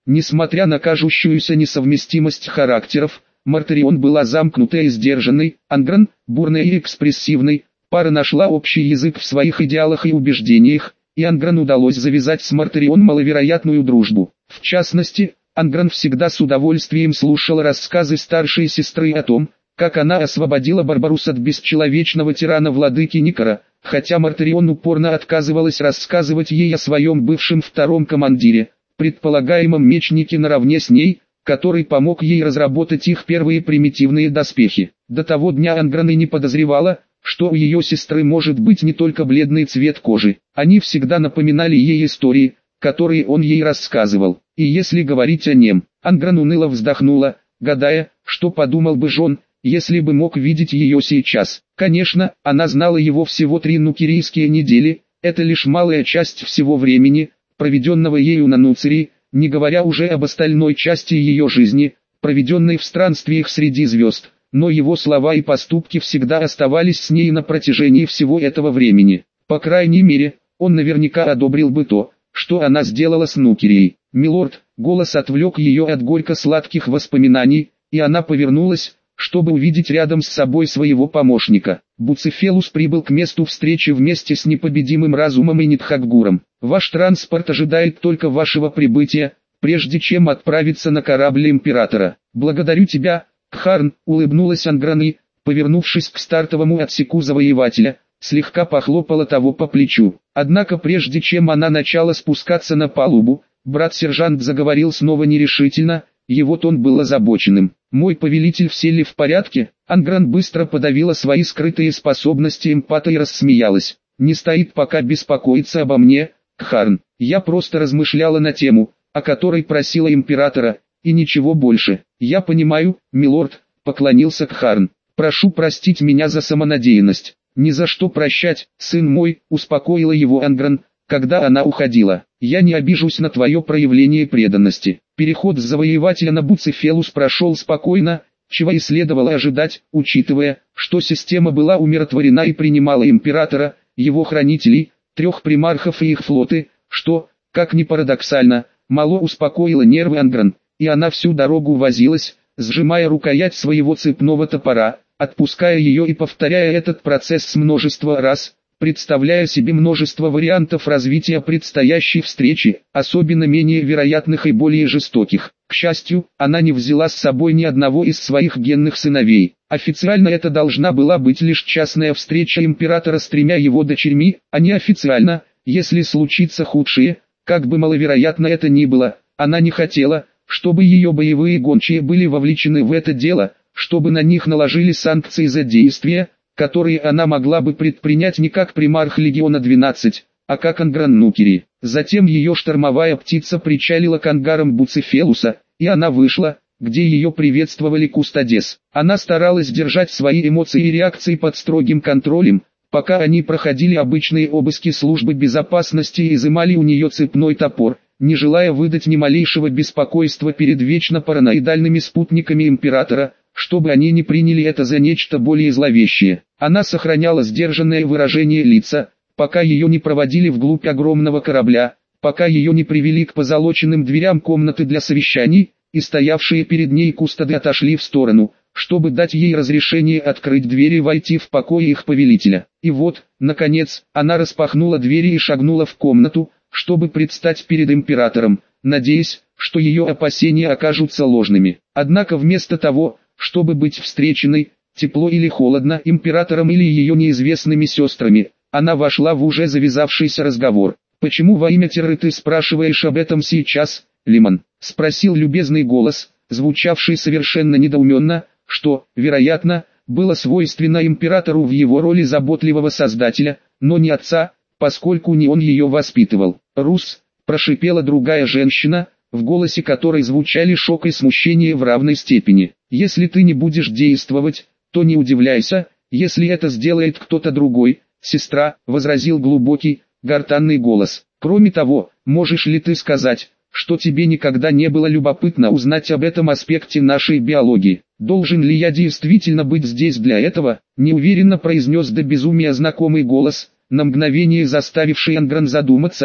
Несмотря на кажущуюся несовместимость характеров, Мартарион была замкнутой и сдержанной, Ангран – бурной и экспрессивной. Пара нашла общий язык в своих идеалах и убеждениях, и Ангран удалось завязать с Мартарион маловероятную дружбу. В частности, Ангран всегда с удовольствием слушала рассказы старшей сестры о том, как она освободила Барбарус от бесчеловечного тирана владыки Никара, хотя Мартарион упорно отказывалась рассказывать ей о своем бывшем втором командире, предполагаемом мечнике наравне с ней, который помог ей разработать их первые примитивные доспехи. До того дня Ангран и не подозревала, что у ее сестры может быть не только бледный цвет кожи. Они всегда напоминали ей истории, которые он ей рассказывал. И если говорить о нем, Ангран уныло вздохнула, гадая, что подумал бы Жон, если бы мог видеть ее сейчас. Конечно, она знала его всего три нукерийские недели, это лишь малая часть всего времени, проведенного ею на Нуцерии, не говоря уже об остальной части ее жизни, проведенной в странствиях среди звезд. Но его слова и поступки всегда оставались с ней на протяжении всего этого времени. По крайней мере, он наверняка одобрил бы то, что она сделала с Нукерией. «Милорд», голос отвлек ее от горько-сладких воспоминаний, и она повернулась, чтобы увидеть рядом с собой своего помощника. Буцефелус прибыл к месту встречи вместе с непобедимым разумом и Нитхакгуром. «Ваш транспорт ожидает только вашего прибытия, прежде чем отправиться на корабль Императора. Благодарю тебя, Кхарн», улыбнулась Ангран и, повернувшись к стартовому отсеку завоевателя, слегка похлопала того по плечу. Однако прежде чем она начала спускаться на палубу, брат-сержант заговорил снова нерешительно, его тон был озабоченным. «Мой повелитель, все ли в порядке?» Ангран быстро подавила свои скрытые способности эмпата и рассмеялась. «Не стоит пока беспокоиться обо мне, Кхарн. Я просто размышляла на тему, о которой просила Императора, и ничего больше». «Я понимаю, милорд», — поклонился Кхарн. «Прошу простить меня за самонадеянность». «Ни за что прощать, сын мой», — успокоила его Ангран, когда она уходила. «Я не обижусь на твое проявление преданности». Переход с завоевателя на Буцефелус прошел спокойно, чего и следовало ожидать, учитывая, что система была умиротворена и принимала Императора, его хранителей, трех примархов и их флоты, что, как ни парадоксально, мало успокоило нервы Ангран, и она всю дорогу возилась, сжимая рукоять своего цепного топора, отпуская ее и повторяя этот процесс множество раз, представляя себе множество вариантов развития предстоящей встречи, особенно менее вероятных и более жестоких. К счастью, она не взяла с собой ни одного из своих генных сыновей. Официально это должна была быть лишь частная встреча Императора с тремя его дочерьми, а неофициально, если случится худшее, как бы маловероятно это ни было, она не хотела, чтобы ее боевые гончие были вовлечены в это дело, чтобы на них наложили санкции за действия, которые она могла бы предпринять не как примарх Легиона двенадцать, а как Ангран Нукери. Затем ее штормовая птица причалила к ангарам Буцефелуса, и она вышла, где ее приветствовали Кустодес. Она старалась держать свои эмоции и реакции под строгим контролем, пока они проходили обычные обыски службы безопасности и изымали у нее цепной топор, не желая выдать ни малейшего беспокойства перед вечно параноидальными спутниками Императора, чтобы они не приняли это за нечто более зловещее. Она сохраняла сдержанное выражение лица, пока ее не проводили вглубь огромного корабля, пока ее не привели к позолоченным дверям комнаты для совещаний, и стоявшие перед ней кустоды отошли в сторону, чтобы дать ей разрешение открыть двери и войти в покой их повелителя. И вот, наконец, она распахнула двери и шагнула в комнату, чтобы предстать перед Императором, надеясь, что ее опасения окажутся ложными. Однако вместо того, чтобы быть встреченной, тепло или холодно, Императором или ее неизвестными сестрами, она вошла в уже завязавшийся разговор. «Почему во имя Терры ты спрашиваешь об этом сейчас, Лимон?» — спросил любезный голос, звучавший совершенно недоуменно, что, вероятно, было свойственно Императору в его роли заботливого создателя, но не отца, поскольку не он ее воспитывал. «Рус», — прошипела другая женщина, в голосе которой звучали шок и смущение в равной степени. «Если ты не будешь действовать, то не удивляйся, если это сделает кто-то другой, сестра», — возразил глубокий, гортанный голос. «Кроме того, можешь ли ты сказать, что тебе никогда не было любопытно узнать об этом аспекте нашей биологии? Должен ли я действительно быть здесь для этого?» — неуверенно произнес до безумия знакомый голос, на мгновение заставивший Ангран задуматься,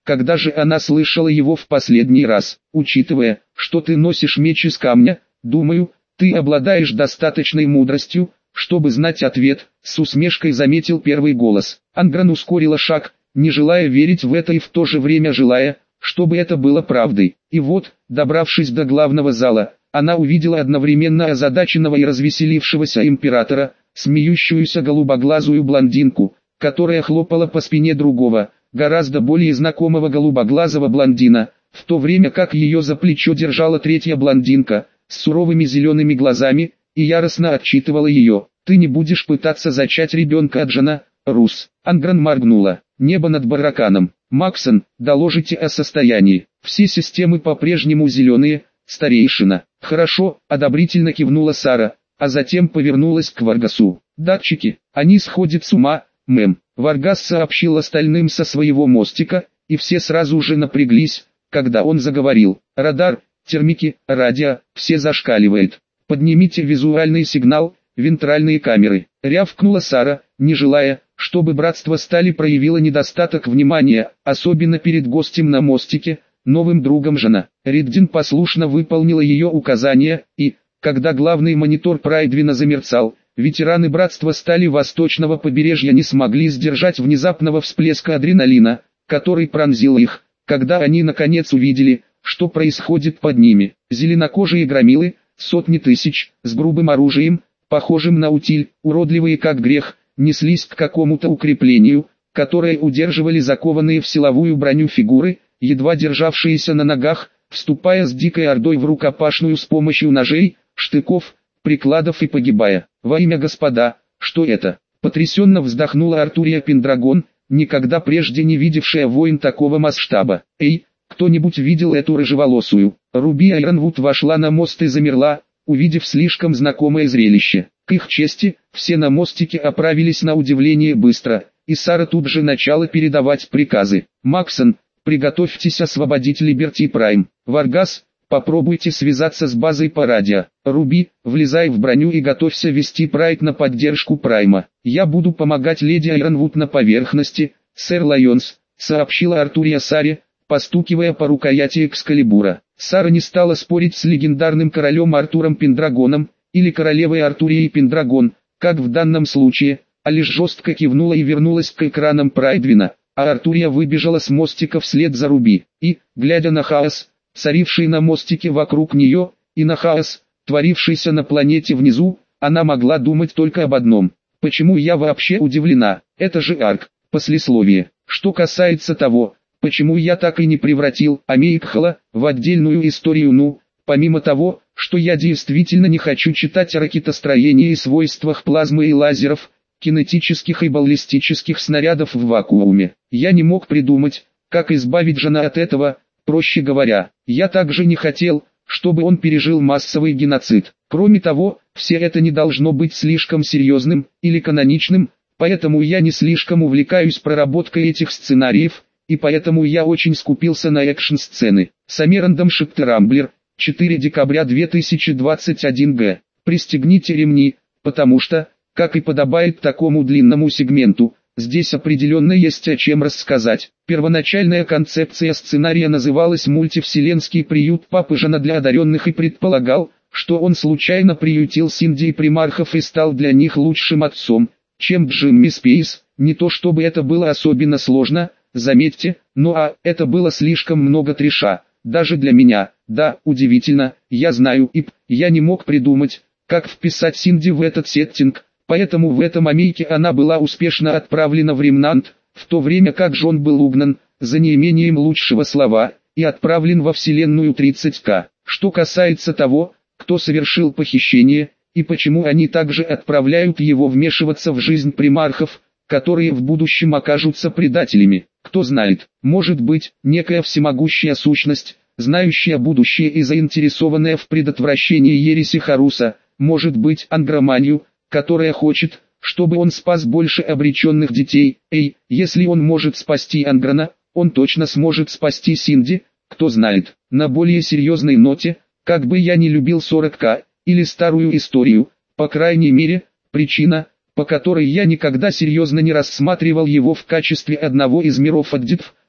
когда же она слышала его в последний раз? Учитывая, что ты носишь меч из камня, думаю, ты обладаешь достаточной мудростью, чтобы знать ответ, с усмешкой заметил первый голос. Ангран ускорила шаг, не желая верить в это и в то же время желая, чтобы это было правдой. И вот, добравшись до главного зала, она увидела одновременно озадаченного и развеселившегося императора, смеющуюся голубоглазую блондинку, которая хлопала по спине другого, гораздо более знакомого голубоглазого блондина, в то время как ее за плечо держала третья блондинка, с суровыми зелеными глазами, и яростно отчитывала ее. «Ты не будешь пытаться зачать ребенка от жена, Рус». Ангран моргнула. Небо над Бараканом. «Максон, доложите о состоянии. Все системы по-прежнему зеленые, старейшина». «Хорошо», одобрительно кивнула Сара, а затем повернулась к Варгасу. «Датчики, они сходят с ума, мэм». Варгас сообщил остальным со своего мостика, и все сразу же напряглись, когда он заговорил. «Радар, термики, радио, все зашкаливает. Поднимите визуальный сигнал, вентральные камеры». Рявкнула Сара, не желая, чтобы братство стали проявило недостаток внимания, особенно перед гостем на мостике, новым другом жена. Риддин послушно выполнила ее указания, и, когда главный монитор Прайдвина замерцал, ветераны братства стали восточного побережья не смогли сдержать внезапного всплеска адреналина, который пронзил их, когда они наконец увидели, что происходит под ними. Зеленокожие громилы, сотни тысяч, с грубым оружием, похожим на утиль, уродливые как грех, неслись к какому-то укреплению, которое удерживали закованные в силовую броню фигуры, едва державшиеся на ногах, вступая с дикой ордой в рукопашную с помощью ножей, штыков, прикладов и погибая. «Во имя Господа, что это?» Потрясенно вздохнула Артурия Пендрагон, никогда прежде не видевшая войн такого масштаба. «Эй, кто-нибудь видел эту рыжеволосую?» Руби Айронвуд вошла на мост и замерла, увидев слишком знакомое зрелище. К их чести, все на мостике оправились на удивление быстро, и Сара тут же начала передавать приказы. «Максон, приготовьтесь освободить Либерти Прайм. Варгас, попробуйте связаться с базой по радио. Руби, влезай в броню и готовься вести Прайд на поддержку Прайма. Я буду помогать леди Айронвуд на поверхности, сэр Лайонс», сообщила Артурия Саре, постукивая по рукояти Экскалибура. Сара не стала спорить с легендарным королем Артуром Пендрагоном, или королевой Артурией Пендрагон, как в данном случае, а лишь жестко кивнула и вернулась к экранам Прайдвина, а Артурия выбежала с мостика вслед за Руби, и, глядя на хаос, царивший на мостике вокруг нее, и на хаос, творившийся на планете внизу, она могла думать только об одном. Почему я вообще удивлена? Это же арк, послесловие. Что касается того, почему я так и не превратил Амейкхала в отдельную историю, ну, помимо того, что я действительно не хочу читать о ракетостроении и свойствах плазмы и лазеров, кинетических и баллистических снарядов в вакууме, я не мог придумать, как избавить Жана от этого, проще говоря, я также не хотел, чтобы он пережил массовый геноцид. Кроме того, все это не должно быть слишком серьезным или каноничным, поэтому я не слишком увлекаюсь проработкой этих сценариев, и поэтому я очень скупился на экшн-сцены. Самирандом Шиптерамблер, четвёртого декабря две тысячи двадцать первого года. Пристегните ремни, потому что, как и подобает такому длинному сегменту, здесь определенно есть о чем рассказать. Первоначальная концепция сценария называлась «Мультивселенский приют Папы Жана для одаренных» и предполагал, что он случайно приютил Синди и примархов и стал для них лучшим отцом, чем Джимми Спейс. Не то чтобы это было особенно сложно, заметьте, но а, это было слишком много трэша, даже для меня. Да, удивительно, я знаю, и я не мог придумать, как вписать Синди в этот сеттинг, поэтому в этом омейке она была успешно отправлена в Ремнант, в то время как Джон был угнан, за неимением лучшего слова, и отправлен во вселенную тридцать ка. Что касается того, кто совершил похищение, и почему они также отправляют его вмешиваться в жизнь примархов, которые в будущем окажутся предателями, кто знает, может быть, некая всемогущая сущность, знающая будущее и заинтересованная в предотвращении ереси Харуса, может быть Ангроманию, которая хочет, чтобы он спас больше обреченных детей. Эй, если он может спасти Анграна, он точно сможет спасти Синди, кто знает. На более серьезной ноте, как бы я не любил сорок ка, или старую историю, по крайней мере, причина, по которой я никогда серьезно не рассматривал его в качестве одного из миров Аддитв,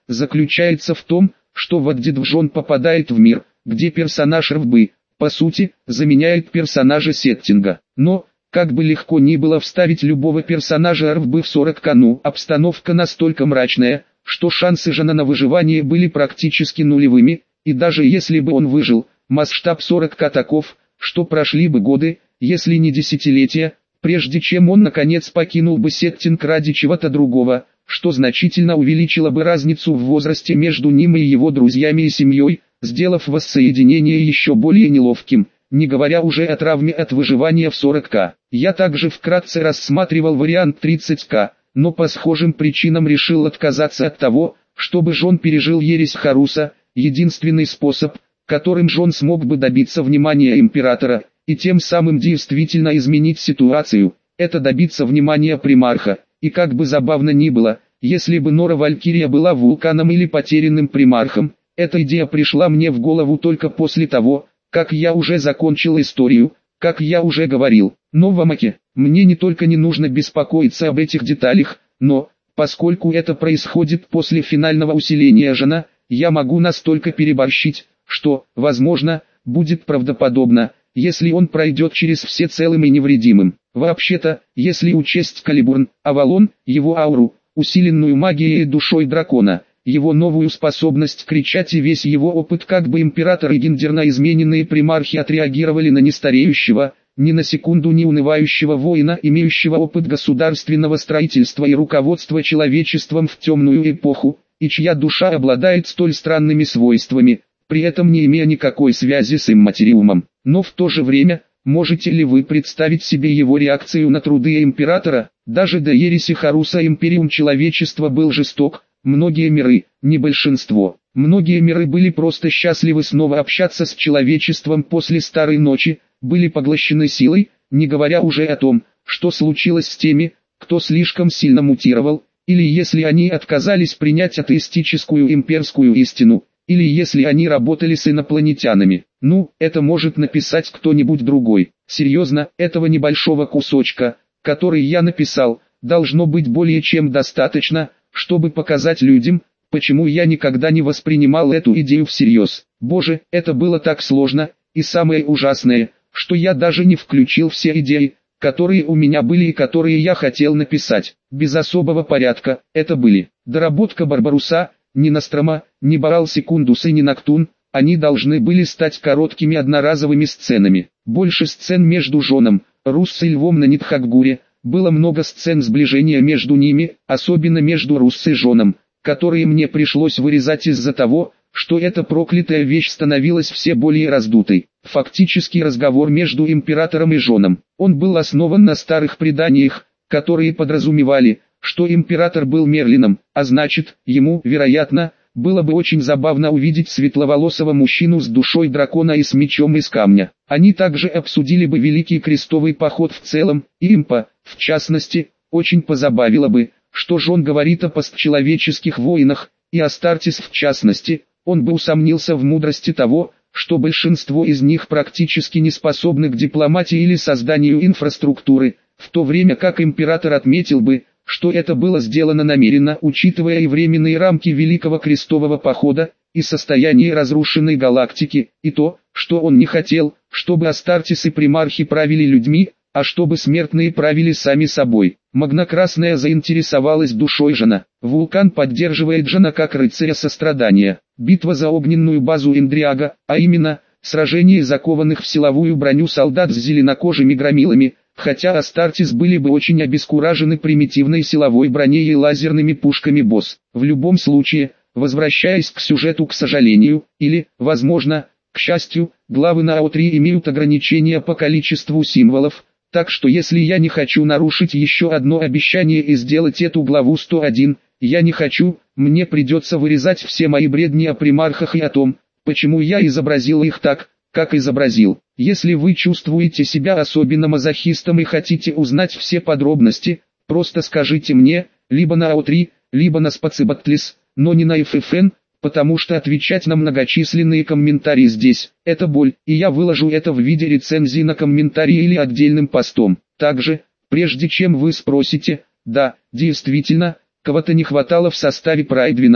заключается в том, что Ваддидвжон попадает в мир, где персонаж РВБ, по сути, заменяет персонажа сеттинга. Но, как бы легко ни было вставить любого персонажа РВБ в сорок ка, ну, обстановка настолько мрачная, что шансы Жана на выживание были практически нулевыми, и даже если бы он выжил, масштаб сорок ка таков, что прошли бы годы, если не десятилетия, прежде чем он наконец покинул бы сеттинг ради чего-то другого, что значительно увеличило бы разницу в возрасте между ним и его друзьями и семьей, сделав воссоединение еще более неловким, не говоря уже о травме от выживания в сорок ка. Я также вкратце рассматривал вариант тридцать ка, но по схожим причинам решил отказаться от того, чтобы Джон пережил ересь Харуса. Единственный способ, которым Джон смог бы добиться внимания императора, и тем самым действительно изменить ситуацию, это добиться внимания примарха. И как бы забавно ни было, если бы Нора Валькирия была вулканом или потерянным примархом, эта идея пришла мне в голову только после того, как я уже закончил историю, как я уже говорил. Но в Амаке, мне не только не нужно беспокоиться об этих деталях, но, поскольку это происходит после финального усиления Жана, я могу настолько переборщить, что, возможно, будет правдоподобно, если он пройдет через все целым и невредимым. Вообще-то, если учесть Калибурн, Авалон, его ауру, усиленную магией и душой дракона, его новую способность кричать и весь его опыт, как бы император и гендерно измененные примархи отреагировали на нестареющего, ни на секунду не унывающего воина, имеющего опыт государственного строительства и руководства человечеством в темную эпоху, и чья душа обладает столь странными свойствами, при этом не имея никакой связи с имматериумом. Но в то же время, можете ли вы представить себе его реакцию на труды императора? Даже до ереси Харуса империум человечества был жесток, многие миры, не большинство, многие миры были просто счастливы снова общаться с человечеством после Старой Ночи, были поглощены силой, не говоря уже о том, что случилось с теми, кто слишком сильно мутировал, или если они отказались принять атеистическую имперскую истину, или если они работали с инопланетянами. Ну, это может написать кто-нибудь другой. Серьезно, этого небольшого кусочка, который я написал, должно быть более чем достаточно, чтобы показать людям, почему я никогда не воспринимал эту идею всерьез. Боже, это было так сложно, и самое ужасное, что я даже не включил все идеи, которые у меня были и которые я хотел написать. Без особого порядка, это были доработка Барбаруса, ни Нострома, ни Барал Секундус и ни Ноктун. Они должны были стать короткими одноразовыми сценами. Больше сцен между Жоном, Руссо и Львом на Нитхакгуре. Было много сцен сближения между ними, особенно между Руссо и Жоном, которые мне пришлось вырезать из-за того, что эта проклятая вещь становилась все более раздутой. Фактический разговор между императором и Жоном. Он был основан на старых преданиях, которые подразумевали, что император был Мерлином, а значит, ему, вероятно, было бы очень забавно увидеть светловолосого мужчину с душой дракона и с мечом из камня. Они также обсудили бы Великий Крестовый Поход в целом, и импа, в частности, очень позабавило бы, что Жон говорит о постчеловеческих войнах, и Астартес в частности. Он бы усомнился в мудрости того, что большинство из них практически не способны к дипломатии или созданию инфраструктуры, в то время как император отметил бы, что это было сделано намеренно, учитывая и временные рамки Великого Крестового Похода, и состояние разрушенной галактики, и то, что он не хотел, чтобы Астартес и примархи правили людьми, а чтобы смертные правили сами собой. Магна-Красная заинтересовалась душой Жана. Вулкан поддерживает Жана как рыцаря сострадания. Битва за огненную базу Эндриага, а именно, сражение закованных в силовую броню солдат с зеленокожими громилами, хотя Астартес были бы очень обескуражены примитивной силовой броней и лазерными пушками босс. В любом случае, возвращаясь к сюжету, к сожалению, или, возможно, к счастью, главы на АО три имеют ограничения по количеству символов, так что если я не хочу нарушить еще одно обещание и сделать эту главу сто один, я не хочу, мне придется вырезать все мои бредни о примархах и о том, почему я изобразил их так, как изобразил. Если вы чувствуете себя особенно мазохистом и хотите узнать все подробности, просто скажите мне, либо на АО три, либо на Спацибатлис, но не на эф эф эн, потому что отвечать на многочисленные комментарии здесь – это боль, и я выложу это в виде рецензии на комментарии или отдельным постом. Также, прежде чем вы спросите, да, действительно, кого-то не хватало в составе Прайдвина,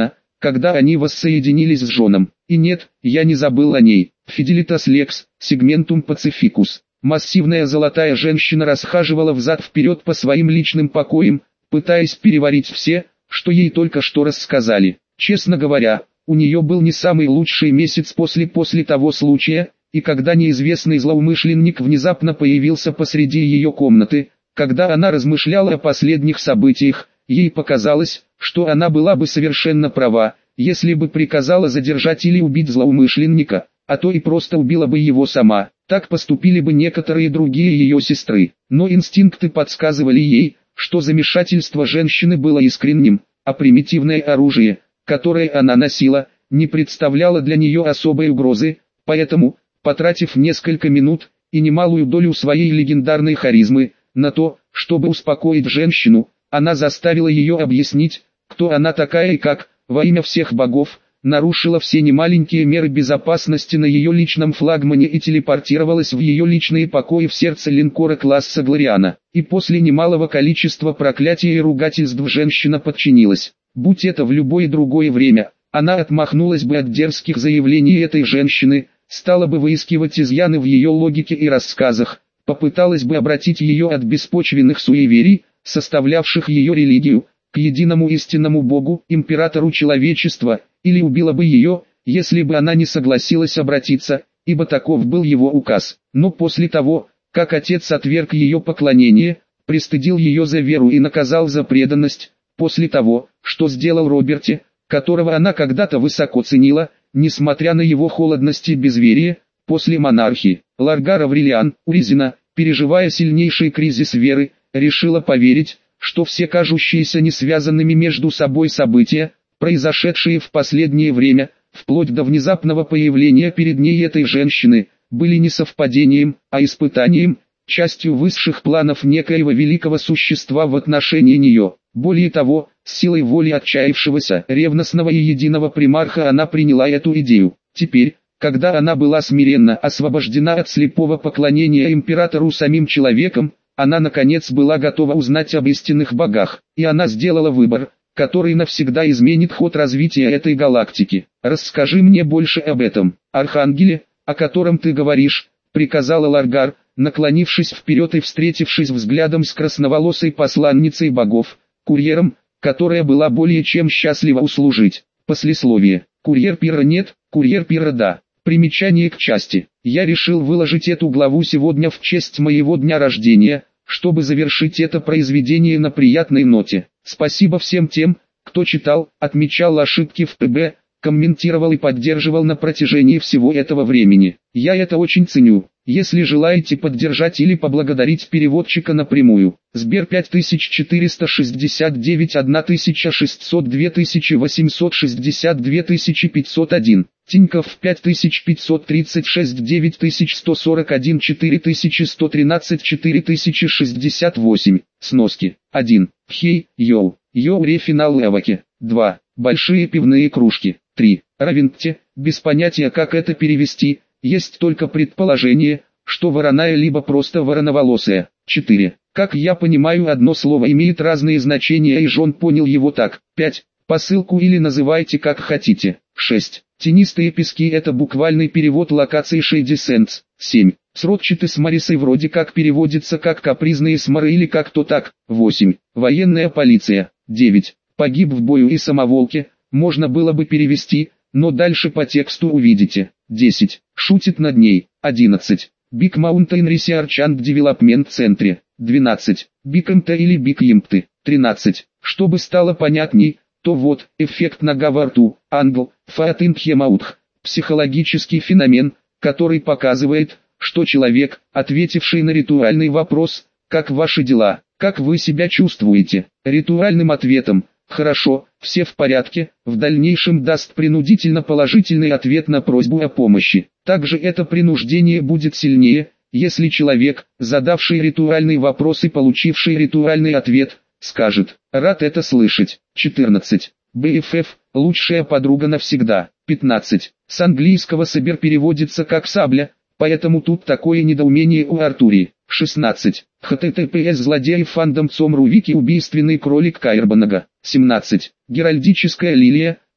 когда они воссоединились с Джоном. И нет, я не забыл о ней. Фиделитас лекс, сегментум пацификус. Массивная золотая женщина расхаживала взад-вперед по своим личным покоям, пытаясь переварить все, что ей только что рассказали. Честно говоря, у нее был не самый лучший месяц после после того случая, и когда неизвестный злоумышленник внезапно появился посреди ее комнаты, когда она размышляла о последних событиях, ей показалось, что она была бы совершенно права, если бы приказала задержать или убить злоумышленника, а то и просто убила бы его сама. Так поступили бы некоторые другие ее сестры. Но инстинкты подсказывали ей, что замешательство женщины было искренним, а примитивное оружие, которое она носила, не представляло для нее особой угрозы, поэтому, потратив несколько минут и немалую долю своей легендарной харизмы на то, чтобы успокоить женщину, она заставила ее объяснить, кто она такая и как, во имя всех богов, нарушила все немаленькие меры безопасности на ее личном флагмане и телепортировалась в ее личные покои в сердце линкора класса Глориана. И после немалого количества проклятий и ругательств женщина подчинилась. Будь это в любое другое время, она отмахнулась бы от дерзких заявлений этой женщины, стала бы выискивать изъяны в ее логике и рассказах, попыталась бы обратить ее от беспочвенных суеверий, составлявших ее религию, к единому истинному Богу, императору человечества, или убила бы ее, если бы она не согласилась обратиться, ибо таков был его указ. Но после того, как отец отверг ее поклонение, пристыдил ее за веру и наказал за преданность, после того, что сделал Роберте, которого она когда-то высоко ценила, несмотря на его холодность и безверие, после монархии, Ларгар Аврелиан, Уризина, переживая сильнейший кризис веры, решила поверить, что все кажущиеся не связанными между собой события, произошедшие в последнее время, вплоть до внезапного появления перед ней этой женщины, были не совпадением, а испытанием, частью высших планов некоего великого существа в отношении нее. Более того, с силой воли отчаявшегося, ревностного и единого примарха она приняла эту идею. Теперь, когда она была смиренно освобождена от слепого поклонения императору самим человеком, она наконец была готова узнать об истинных богах, и она сделала выбор, который навсегда изменит ход развития этой галактики. «Расскажи мне больше об этом, архангеле, о котором ты говоришь», — приказала Ларгар, наклонившись вперед и встретившись взглядом с красноволосой посланницей богов, курьером, которая была более чем счастлива услужить. Послесловие. Курьер пира нет, курьер пира да. Примечание к части. Я решил выложить эту главу сегодня в честь моего дня рождения, чтобы завершить это произведение на приятной ноте. Спасибо всем тем, кто читал, отмечал ошибки в ПБ, комментировал и поддерживал на протяжении всего этого времени. Я это очень ценю. Если желаете поддержать или поблагодарить переводчика напрямую, Сбер пять тысяч четыреста шестьдесят девять тысяча шестьсот два тысячи восемьсот шестьдесят два тысячи пятьсот один, Тинькофф пять тысяч пятьсот тридцать шесть девять тысяч сто сорок один четыре тысячи сто тринадцать четыре тысячи шестьдесят восемь, сноски, один, хей, йоу, йоу рефинал леваке, два, большие пивные кружки, три, равенте, без понятия как это перевести. Есть только предположение, что вороная либо просто вороноволосая. четыре. Как я понимаю, одно слово имеет разные значения и Жон понял его так. пять. Посылку или называйте как хотите. шесть. Тенистые пески — это буквальный перевод локации Shady Sands. семь. Сродчатый с Марисой вроде как переводится как капризные сморы или как-то так. восемь. Военная полиция. девять. Погиб в бою и самоволке, можно было бы перевести, но дальше по тексту увидите. десять. Шутит над ней. одиннадцать. Big Mountain Research and Development Center. двенадцать. Big эм ти или Big Импты. тринадцать. Чтобы стало понятней, то вот, эффект нога во рту, англ, фаатинхемаутх, психологический феномен, который показывает, что человек, ответивший на ритуальный вопрос, как ваши дела, как вы себя чувствуете, ритуальным ответом, хорошо, все в порядке, в дальнейшем даст принудительно положительный ответ на просьбу о помощи. Также это принуждение будет сильнее, если человек, задавший ритуальный вопрос и получивший ритуальный ответ, скажет: «Рад это слышать». четырнадцать. би эф эф – лучшая подруга навсегда. пятнадцать. С английского «собер» переводится как «сабля», поэтому тут такое недоумение у Артури. шестнадцать. эйч ти ти пи эс злодеев фандом цом ру вики убийственный кролик Каирбанага. семнадцать. Геральдическая лилия,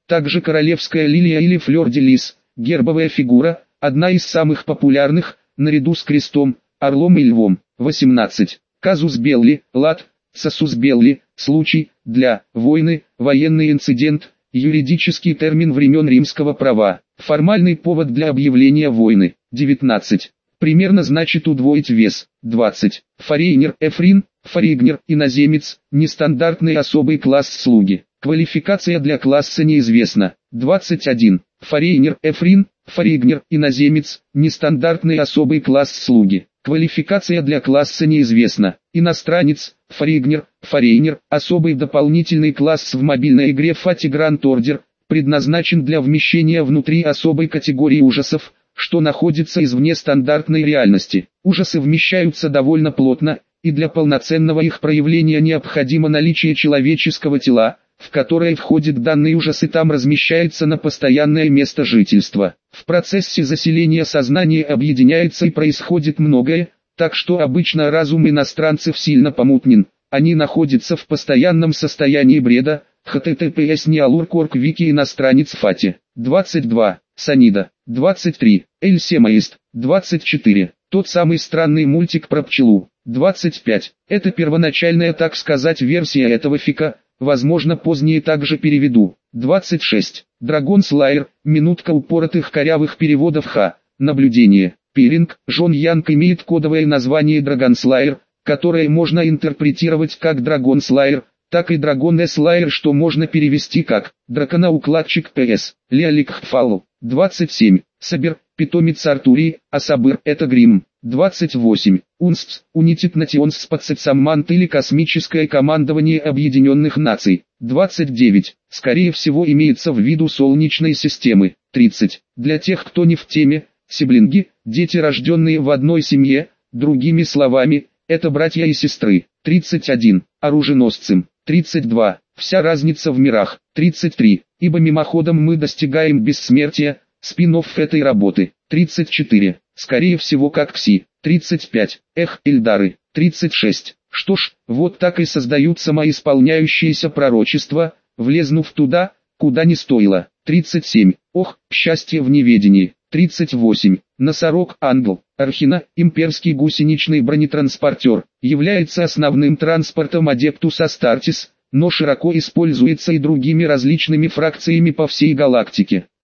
Также королевская лилия или флёр-де-лис, гербовая фигура, одна из самых популярных, наряду с крестом, орлом и львом. восемнадцать. Казус белли, лат, цасус белли, случай, для, войны, военный инцидент, юридический термин времен римского права, формальный повод для объявления войны. девятнадцать. Примерно значит удвоить вес. двадцать. Форейнер, эфрин, форейгнер, иноземец, нестандартный особый класс слуги. Квалификация для класса неизвестна. двадцать один. Форейнер, эфрин, форейгнер, иноземец, нестандартный особый класс слуги. Квалификация для класса неизвестна. Иностранец, форейгнер, форейнер, особый дополнительный класс в мобильной игре Fati Grand Order, предназначен для вмещения внутри особой категории ужасов, что находится извне стандартной реальности. Ужасы вмещаются довольно плотно, и для полноценного их проявления необходимо наличие человеческого тела, в которое входит данный ужас и там размещается на постоянное место жительства. В процессе заселения сознание объединяется и происходит многое, так что обычно разум иностранцев сильно помутнен, они находятся в постоянном состоянии бреда. https nealur.org wiki иностранец Фати. двадцать два. Санида. двадцать три. Эль Семаист. двадцать четыре. Тот самый странный мультик про пчелу. двадцать пять. Это первоначальная, так сказать, версия этого фика, возможно позднее также переведу. двадцать шесть. Драгон Слайер, минутка упоротых корявых переводов Х. Наблюдение. Пиринг, Джон Янг имеет кодовое название Драгон Слайер, которое можно интерпретировать как Драгон Слайер, так и Драгон Слайер, что можно перевести как Драконаукладчик ПС. Леолик Хфалл. двадцать семь. Сабер, питомец Артурии, а Сабыр это грим. двадцать восемь. Унстс, Унитит Национс Спацецаммант или Космическое командование Объединенных Наций. двадцать девять. Скорее всего имеется в виду Солнечной системы. тридцать. Для тех, кто не в теме, сиблинги, дети, рожденные в одной семье, другими словами, это братья и сестры. тридцать один. Оруженосцем. тридцать два. Вся разница в мирах. тридцать три. Ибо мимоходом мы достигаем бессмертия, спин-офф этой работы. тридцать четыре. Скорее всего как Кси. тридцать пять. Эх, Эльдары. тридцать шесть. Что ж, вот так и создают самоисполняющиеся пророчества, влезнув туда, куда не стоило. тридцать семь. Ох, счастье в неведении. тридцать восемь. Носорог Англ, Архина, имперский гусеничный бронетранспортер, является основным транспортом Адептус Астартес, но широко используется и другими различными фракциями по всей галактике.